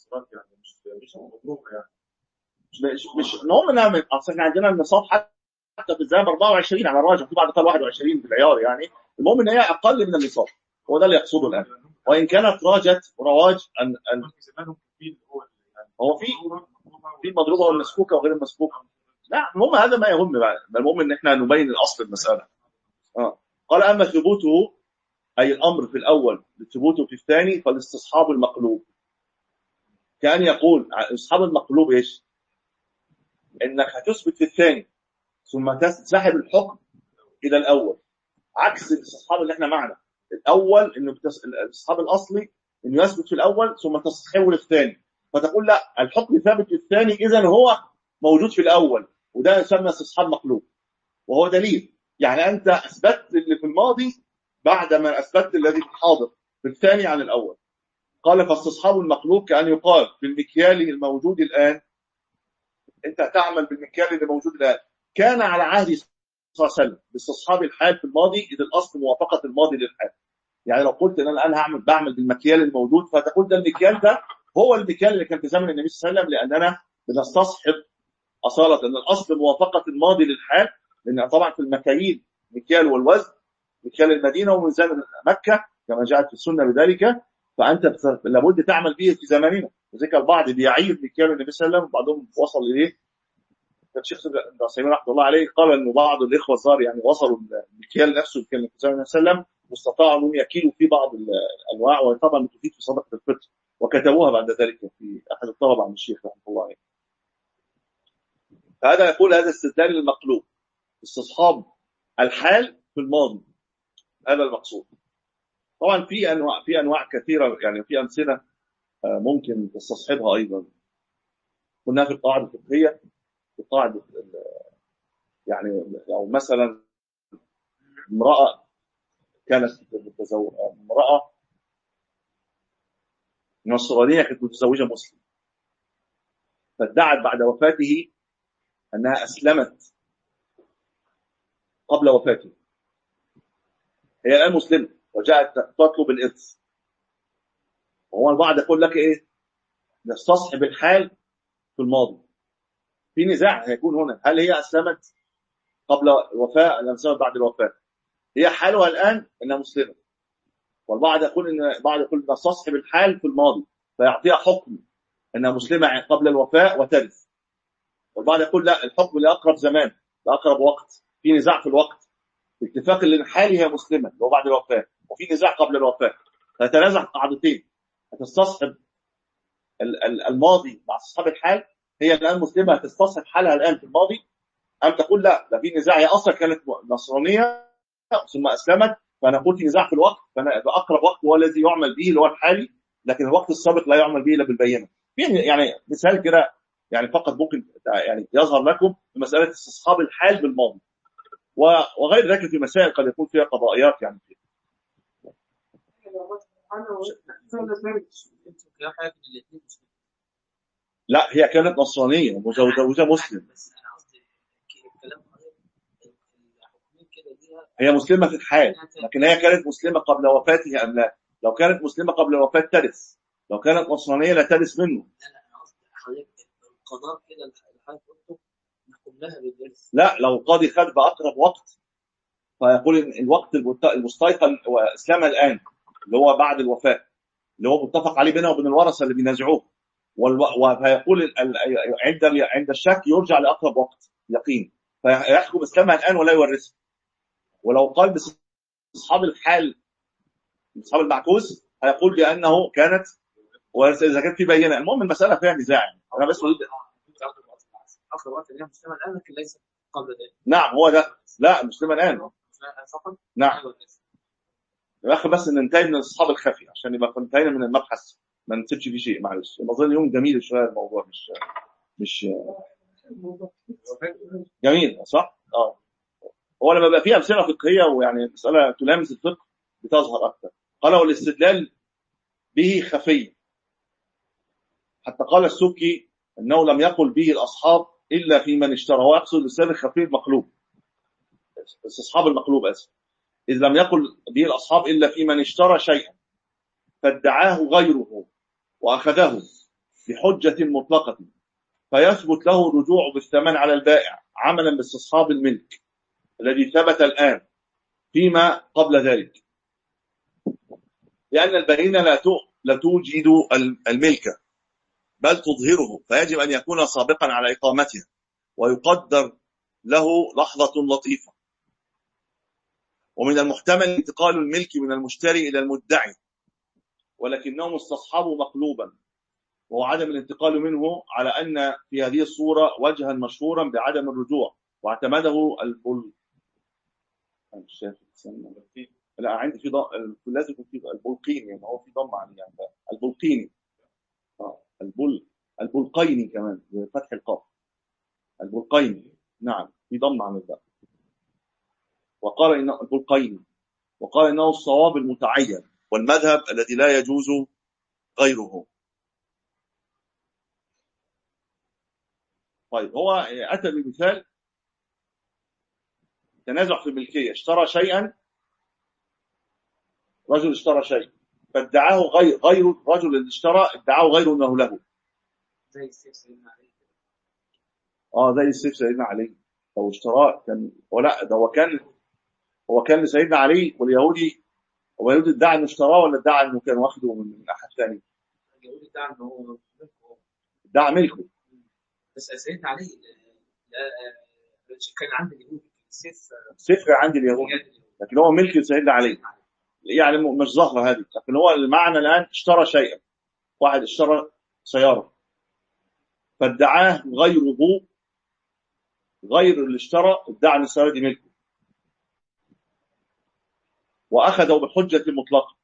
المؤثرات يعني مش مش مضروبه يعني. مش مش المهم انها من اصل احنا عندنا النصاب حتى في الذهب أربعة وعشرين على الراجح، في بعض قال واحد وعشرين في العيار يعني. المهم ان هي اقل من النصاب، هو ده اللي يقصده الان. وان كانت راجت رواج ان ان كنت زمانهم كتير اللي هو يعني هو في في المضروبه والمسكوكه وغير المسكوكه. لا المهم هذا ما يهم بقى، المهم ان احنا نبين الاصل المساله. اه قال اما ثبوته اي الامر في الاول ثبوته في الثاني فالاستصحاب المقلوب. كان يقول استصحاب المقلوب ايش؟ انك هتثبت في الثاني ثم تسحب الحكم الى الاول، عكس الاستصحاب اللي احنا معنا. الاول انه بتس... الاستصحاب الاصلي انه يثبت في الاول ثم تسحبه للثاني، فتقول لا الحكم ثابت في الثاني اذا هو موجود في الاول، وده يسمى استصحاب مقلوب. وهو دليل يعني انت اثبتت اللي في الماضي بعد ما اثبتت الذي في الحاضر في الثاني عن الاول. قال فاستصحاب المقلوب كأن يقال في المكيال الموجود الان، انت تعمل بالمكيال اللي موجود الان كان على عهد صلى الله عليه وسلم باستصحاب الحال في الماضي، اذ الاصل موافقه الماضي للحال. يعني لو قلت ان انا الان هعمل بعمل بالمكيال الموجود، فتقول ده المكيال ده هو المكيال اللي كان في زمن النبي صلى الله عليه وسلم، لاننا بنستصحب اصاله ان الاصل موافقه الماضي للحال. لان طبعا في المكاييل مكيال والوزن، مكيال المدينه وميزان مكه كما جاءت في السنه بذلك، فانت لابد تعمل به في زماننا. وذلك البعض بيعيب مكيال النبي صلى الله عليه وسلم، بعضهم وصل اليه الشيخ ابن عثيمين رحمه الله عليه قال انه بعض الاخوه صار يعني وصلوا المكيال نفسه كان النبي صلى الله عليه وسلم واستطاعوا انهم يكيلوا في بعض الانواع، وطبعا بتفيد في صدقه الفطر، وكتبوها بعد ذلك في احد الطلبه عن الشيخ رحمه الله عليه. فهذا يقول هذا استدلال المقلوب، استصحاب الحال في الماضي، هذا المقصود. طبعا في انواع في انواع كثيره يعني، في امثله ممكن تستصحبها ايضا. قلنا في القواعد الفقهيه، في القواعد يعني لو مثلا امراه كانت متزوجه، امراه نصرانيه كانت متزوجه مسلم، فادعت بعد وفاته انها اسلمت قبل وفاته، هي الان مسلمه وجاءت تطلب الارث. وهو البعض يقول لك ايه؟ نستصحب الحال في الماضي. في نزاع هيكون هنا، هل هي اسلمت قبل الوفاه ام اسلمت بعد الوفاه؟ هي حالها الان انها مسلمه، والبعض يقول ان بعض يقول نستصحب الحال في الماضي فيعطيها حكم انها مسلمه قبل الوفاه وترث، والبعض يقول لا الحكم لاقرب زمان لاقرب وقت. في نزاع في الوقت، اتفاق ان حالها هي مسلمه لو بعد الوفاه، وفي نزاع قبل الوفاه، فتنازع قاعدتين. هتستصحب الماضي مع استصحاب الحال، هي الان مسلمه هتستصحب حالها الان في الماضي، ام تقول لا ده في نزاع، هي اصلا كانت نصرانيه ثم اسلمت، فنقول في نزاع في الوقت، فاقرب وقت هو الذي يعمل به اللي هو الحالي، لكن الوقت السابق لا يعمل به الا بالبينه. يعني مثال كده يعني فقط ممكن يعني يظهر لكم في مساله استصحاب الحال بالماضي، وغير ذلك في مسائل قد يكون فيها قضائيات يعني فيها. لا هي كانت نصرانيه متزوجه مسلم، بس انا قصدي الكلام كده ليها هي مسلمه في الحال، لكن هي كانت مسلمه قبل وفاتها ام لا؟ لو كانت مسلمه قبل الوفاه ترث، لو كانت نصرانيه لا ترث منه. لا لا انا قصدي حضرتك القضاء كده الحاله قلته نحكم لها بالارث. لا لو القاضي خد باقرب وقت فيقول ان الوقت المستيقن واسلامها الان اللي هو بعد الوفاه، اللي هو متفق عليه بينه وبين الورثه اللي بينازعوه، وفيقول عند عند الشك يرجع لاقرب وقت يقين، فيحكم اسلامها الان ولا يورثها. ولو قال باصحاب الحال اصحاب المعكوس هيقول بانه كانت ورث اذا كانت في بينه. المهم المساله فيها نزاع يعني. انا بس اريد اخر وقت اللي هي مسلمه الان لكن ليس قبل ذلك. نعم هو ده، لا مسلمه الان فقط. نعم. يا اخي بس ننتهي من اصحاب الخفي عشان يبقى انتهينا من المبحث، ما نسيبش فيه شيء. معلش اظن يوم جميل شويه، الموضوع مش مش جميل صح؟ اه هو لما بقى فيه امثله فقهيه ويعني المساله تلامس الفقه بتظهر اكثر. قال والاستدلال به خفي، حتى قال السبكي انه لم يقل به الاصحاب الا في من اشترى، ويقصد الاستدلال الخفي المقلوب، استصحاب المقلوب اسف، اذ لم يقل به الاصحاب الا في من اشترى شيئا فادعاه غيره واخذه بحجة مطلقة فيثبت له الرجوع بالثمن على البائع عملا باستصحاب الملك الذي ثبت الآن فيما قبل ذلك، لأن البينة لا لا توجد الملك بل تظهره، فيجب أن يكون سابقا على إقامتها ويقدر له لحظة لطيفة. ومن المحتمل انتقال الملك من المشتري إلى المدعي، ولكنهم استصحبوا مقلوبا، وهو عدم الانتقال منه على أن في هذه الصورة وجها مشهورا بعدم الرجوع، واعتمده البل لا عندي في ضم لازم يكون في البلقيني، يعني هو في ضم عليه يعني البلقيني اه البل البلقيني كمان بفتح القاف البلقيني، نعم في ضم عن الباء. وقال انه البلقيني وقال انه الصواب المتعين والمذهب الذي لا يجوز غيره. طيب هو اتى بمثال تنازع في الملكيه، اشترى شيئا، رجل اشترى شيء فادعاه غير غير الرجل اللي اشترى ادعاه غيره انه له، زي السيف سيدنا علي. اه زي السيف سيدنا علي لو اشتراه كان، ولا ده هو كان هو كان لسيدنا علي واليهودي، هو اليهودي ادعى انه اشتراه ولا ادعى انه كان واخده من احد ثاني؟ اليهودي ادعى انه هو ملكه، ادعى ملكه. بس سيدنا علي كان عند اليهودي السيف السيف عند اليهودي لكن هو ملك لسيدنا علي، يعني مش ظاهره هذه، لكن هو المعنى الان اشترى شيئا، واحد اشترى سياره فادعاه غيره، غير اللي اشترى ادعى ان السياره دي ملكه واخذه بحجه مطلقه،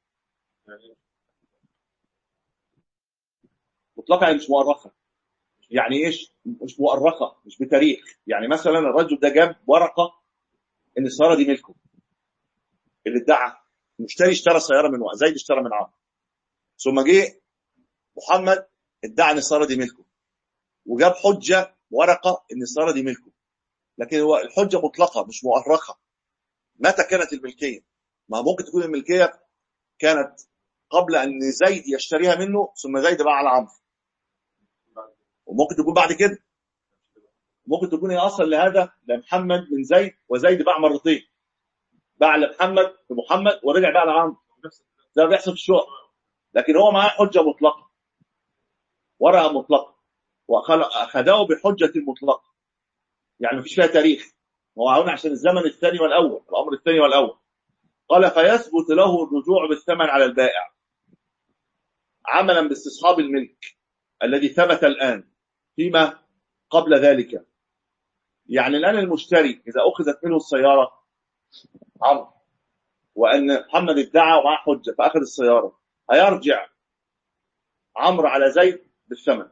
مطلقه يعني مش مؤرخه. يعني ايش مش مؤرخه؟ مش بتاريخ. يعني مثلا الرجل ده جاب ورقه ان السياره دي ملكه، اللي ادعى المشتري اشترى سياره من زيد اشترى من عمرو، ثم جه محمد ادعى ان السياره دي ملكه وجاب حجه ورقه ان السياره دي ملكه، لكن هو الحجه مطلقه مش مؤرخه. متى كانت الملكيه؟ ما ممكن تكون الملكيه كانت قبل ان زيد يشتريها منه ثم زيد باع على عمرو، وممكن تكون بعد كده، ممكن تكون هي اصلا لهذا لمحمد من زيد وزيد باع مرتين، باع لمحمد لمحمد ورجع باع لعمرو، ده بيحصل في الشقق. لكن هو معاه حجه مطلقه، ورقه مطلقه، واخذه بحجه مطلقه، يعني مفيش فيها تاريخ. هو هنا عشان الزمن الثاني والاول، الامر الثاني والاول. قال فيثبت له الرجوع بالثمن على البائع عملا باستصحاب الملك الذي ثبت الان فيما قبل ذلك. يعني الان المشتري اذا اخذت منه السياره عمرو وان محمد ادعى ومعه حجه فاخذ السياره، هيرجع عمرو على زيد بالثمن.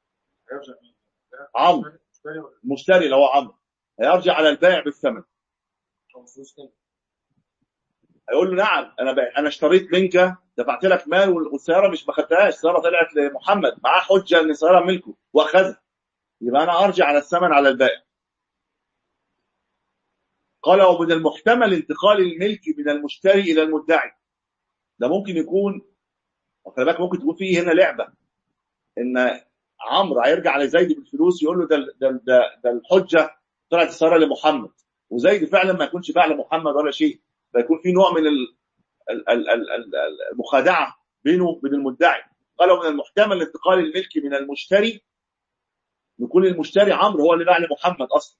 عمرو المشتري لو هو عمرو هيرجع على البائع بالثمن، هيقول له نعم انا بقى. انا اشتريت منك دفعت لك مال والسياره مش ما خدتهاش، السياره طلعت لمحمد معاه حجه ان السياره ملكه واخذها، يبقى انا ارجع على الثمن على البائع. قال ومن المحتمل انتقال الملك من المشتري الى المدعي، ده ممكن يكون، خلي بالك ممكن تكون فيه هنا لعبه، ان عمرو هيرجع لزيد بالفلوس يقول له ده ده ده, ده الحجه طلعت السياره لمحمد، وزيد فعلا ما يكونش باع لمحمد ولا شيء، فيكون في نوع من المخادعه بينه وبين المدعي. قال ومن المحتمل انتقال الملك من المشتري، يكون المشتري عمرو هو اللي باع لمحمد اصلا،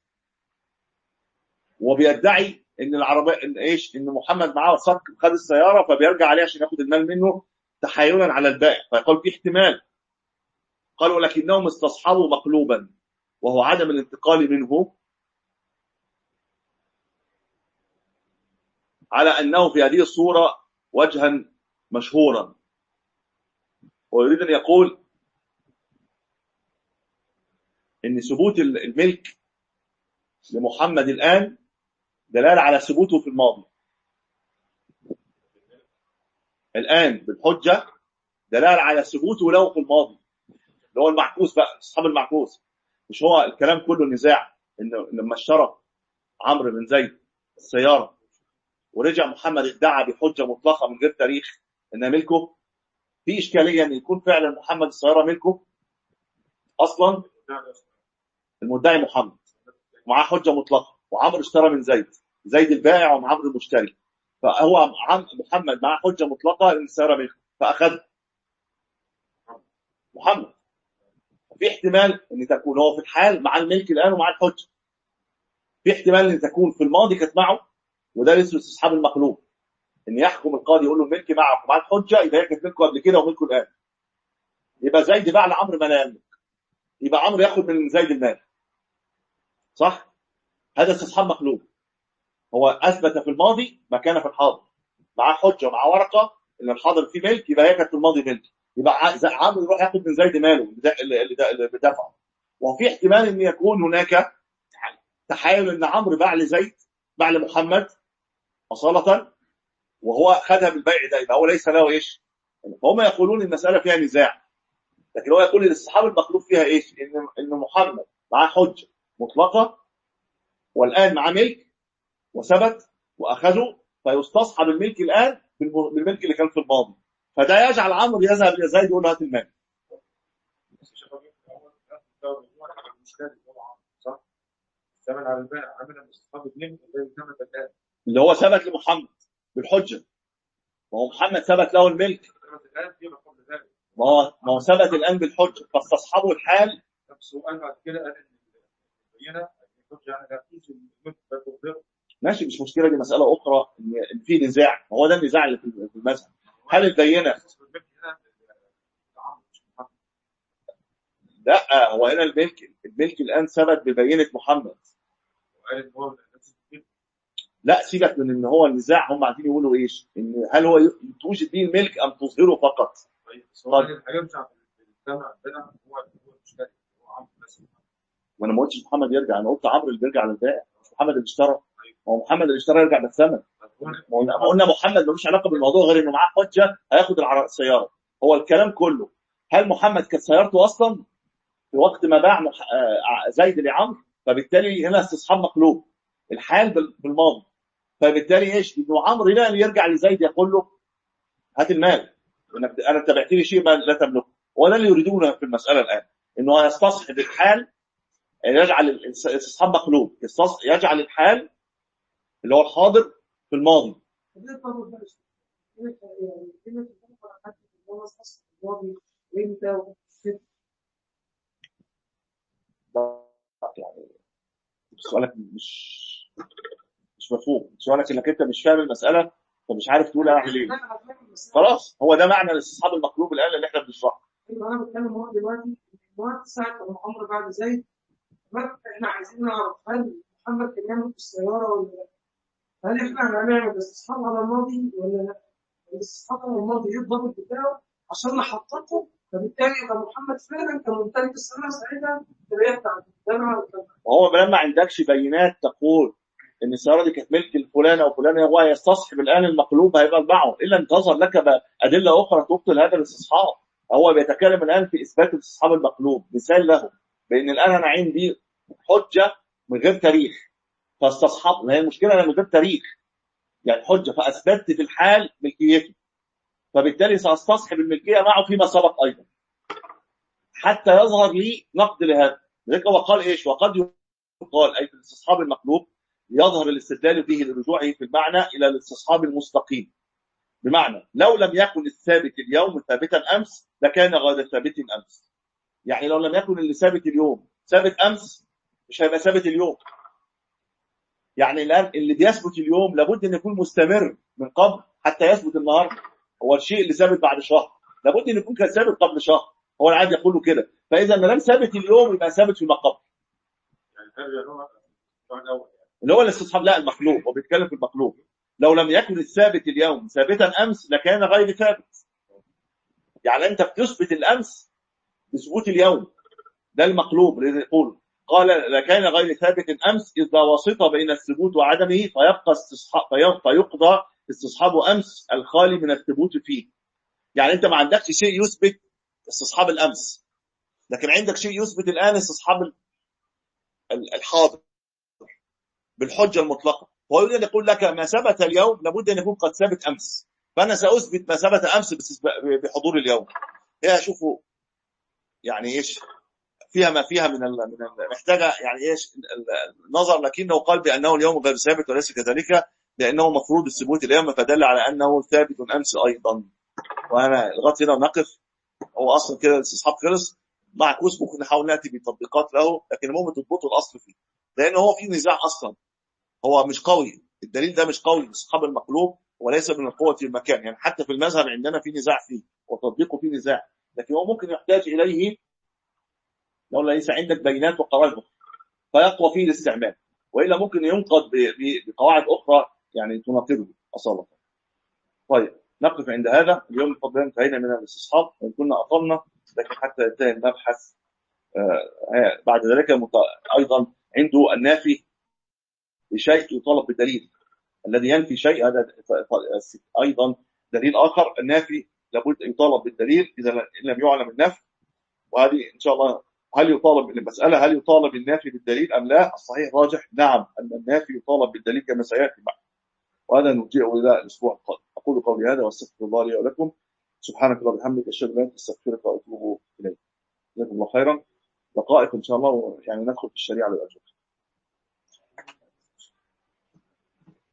وبيدعي ان العربيه ان ايش ان محمد معاه صك خد السياره فبيرجع عليه عشان ياخد المال منه تحايلا على البائع، فيقول في احتمال. قالوا لكنهم استصحبوا مقلوبا وهو عدم الانتقال منه على انه في هذه الصوره وجها مشهورا. ويريد ان يقول ان ثبوت الملك لمحمد الان دلاله على ثبوته في الماضي، الان بالحجه دلاله على ثبوته له في الماضي، اللي هو المعكوس بقى، اصحاب المعكوس. مش هو الكلام كله نزاع ان لما اشترى عمرو بن زيد السياره ورجع محمد ادعى بحجه مطلقه من غير تاريخ انها ملكه، في اشكاليه ان يكون فعلا محمد السياره ملكه اصلا المدعي محمد معاه حجه مطلقه، وعمرو اشترى من زيد، زيد البائع وعمرو المشتري، فهو عم محمد معاه حجه مطلقه ان اشترى منه فاخذ محمد. في احتمال ان تكون هو في الحال مع الملك الان ومع الحجه، في احتمال ان تكون في الماضي كانت معه، وده اسمه استصحاب المقلوب، ان يحكم القاضي يقول له الملك معك ومع الحجه، يبقى هي كانت ملكه قبل كده وملكه الان، يبقى زيد باع لعمرو ما لا يملك، يبقى عمرو ياخد من زيد المال، صح؟ هذا استصحاب مقلوب، هو اثبت في الماضي ما كان في الحاضر، معاه حجه ومعاه ورقه ان الحاضر فيه ملك، يبقى هي كانت في الماضي ملك، يبقى عمرو يروح ياخد من زيد ماله اللي اللي بدفعه. وفي احتمال ان يكون هناك تحايل ان عمرو باع لزيد، باع لمحمد اصاله، وهو خدها بالبيع ده، يبقى هو ليس له ايش؟ هم يقولون المساله فيها نزاع، لكن هو يقول الاستصحاب المقلوب فيها ايش؟ ان ان محمد معاه حجه مطلقه والان معاه ملك وثبت واخذه، فيستصحب الملك الان بالملك اللي كان في الماضي، فده يجعل عمرو يذهب الى زيد يقول له هات المال. صح؟ ثمن على البائع عمل الاستصحاب اثنين زي ثمن الان اللي هو ثبت لمحمد بالحجه، وهو محمد ثبت له الملك، ما هو ما هو ثبت الان بالحجه فاستصحبه الحال. طب سؤال بعد كده، قال ان البينه الحجه يعني لا توجد الملك فتظهر. ماشي، مش مشكله، دي مساله اخرى، ان في نزاع، هو ده النزاع اللي في المذهب، هل البينه؟ لا، هو هنا الملك الملك الان ثبت ببينه محمد. لا سيبك من ان هو النزاع، هم عايزين يقولوا ايش؟ ان هل هو توجد به الملك ام تظهره فقط؟ طيب الحاجه بتاعت الجامع عندنا هو المشتري، هو عمرو بس. وانا ما قلتش محمد يرجع، انا قلت عمرو اللي بيرجع للبائع، مش محمد اللي اشترى. هو محمد اللي اشترى يرجع بالثمن. ما قلنا محمد ملوش علاقه بالموضوع غير انه معاه حجه هياخد السياره. هو الكلام كله هل محمد كانت سيارته اصلا في وقت ما باع مح... زيد لعمرو، فبالتالي هنا استصحاب مقلوب الحال بالماضي، فبالتالي ايش؟ انه عمرو هنا يرجع لزيد يقول له هات المال، انك انا تبعت لي شيء ما لا تملكه. ولا اللي يريدونه في المساله الان انه يستصحب الحال، يجعل الاستصحاب مقلوب، يجعل الحال اللي هو الحاضر في الماضي. يعني سؤالك مش مش مفهوم، سؤالك انك انت مش فاهم المساله فمش عارف تقول اعمل ايه. خلاص، هو ده معنى الاستصحاب المقلوب الان اللي احنا بنشرحه. انا بتكلم هو دلوقتي دلوقتي ساعه ما عمرو بعد زيد، احنا عايزين نعرف هل محمد كان يعمل في السياره ولا لا؟ هل احنا هنعمل استصحاب على الماضي ولا لا؟ الاستصحاب على الماضي ايه الضابط بتاعه عشان نحققه، فبالتالي يبقى محمد فعلا كان ممتلك السياره ساعتها تبقى بتاعت الجامعه. وهو لما ما عندكش بينات تقول ان السياره دي كانت ملك الفلانه وفلانه، هو يستصحب الان المقلوب هيبقى معه، الا ان تظهر لك ادله اخرى تبطل هذا الاستصحاب. هو بيتكلم الان في اثبات الاستصحاب المقلوب، مثال له بان الان انا عندي حجه من غير تاريخ فاستصحب، ما هي المشكله انا من غير تاريخ، يعني حجه فاثبتت في الحال ملكيته، فبالتالي ساستصحب الملكيه معه فيما سبق ايضا حتى يظهر لي نقد لهذا. لذلك هو قال ايش؟ وقد يقال اي في الاستصحاب المقلوب يظهر الاستدلال فيه لرجوعه في المعنى الى الاستصحاب المستقيم، بمعنى لو لم يكن الثابت اليوم ثابتا امس لكان غير ثابت امس. يعني لو لم يكن اللي ثابت اليوم ثابت امس مش هيبقى ثابت اليوم. يعني الان اللي بيثبت اليوم لابد ان يكون مستمر من قبل حتى يثبت النهارده. هو الشيء اللي ثابت بعد شهر لابد ان يكون كان ثابت قبل شهر، هو العادي يقول له كده. فاذا ما لم ثابت اليوم يبقى ثابت فيما قبل، اللي هو الاستصحاب. لا المقلوب، هو بيتكلم في المقلوب. لو لم يكن الثابت اليوم ثابتا امس لكان غير ثابت. يعني انت بتثبت الامس بثبوت اليوم، ده المقلوب اللي يقول قال لكان غير ثابت امس اذ لا واسطه بين الثبوت وعدمه فيبقى استصحاب فيقضى استصحاب امس الخالي من الثبوت فيه. يعني انت ما عندكش شيء يثبت استصحاب الامس، لكن عندك شيء يثبت الان استصحاب الحاضر بالحجه المطلقه. هو يريد ان يقول لك ما ثبت اليوم لابد ان يكون قد ثبت امس، فانا ساثبت ما ثبت امس بحضور اليوم. ايه اشوفه يعني ايش فيها ما فيها من ال من ال محتاجه يعني ايش النظر، لكنه قال بانه اليوم غير ثابت وليس كذلك لانه مفروض الثبوت اليوم، فدل على انه ثابت امس ايضا. وانا لغايه هنا نقف. هو اصلا كده الاستصحاب خلص، معكوس ممكن نحاول ناتي بتطبيقات له، لكن المهم تضبطوا الاصل فيه، لان هو في نزاع اصلا، هو مش قوي، الدليل ده مش قوي، الاستصحاب المقلوب وليس من القوه في المكان، يعني حتى في المذهب عندنا في نزاع فيه وتطبيقه فيه نزاع، لكن هو ممكن يحتاج اليه لو ليس عندك بينات وقواعد فيقوى فيه الاستعمال، والا ممكن ينقض بقواعد اخرى يعني تناقضه اصاله. طيب نقف عند هذا اليوم، بفضل انتهينا من الاستصحاب وان كنا اطلنا، لكن حتى ينتهي المبحث آه بعد ذلك ايضا عنده النافي بشيء يطالب بالدليل، الذي ينفي شيء هذا ايضا دليل اخر، النافي لابد يطالب بالدليل اذا لم يعلم النفي. وهذه ان شاء الله هل يطالب المساله هل يطالب النافي بالدليل ام لا؟ الصحيح راجح نعم ان النافي يطالب بالدليل كما سياتي بعد، وهذا نرجئه الى الاسبوع القادم. اقول قولي هذا واستغفر الله لي ولكم، سبحانك اللهم وبحمدك اشهد ان لا اله الا انت استغفرك واتوب اليك. جزاكم الله خيرا، دقائق ان شاء الله يعني ندخل في الشريعه للاجر.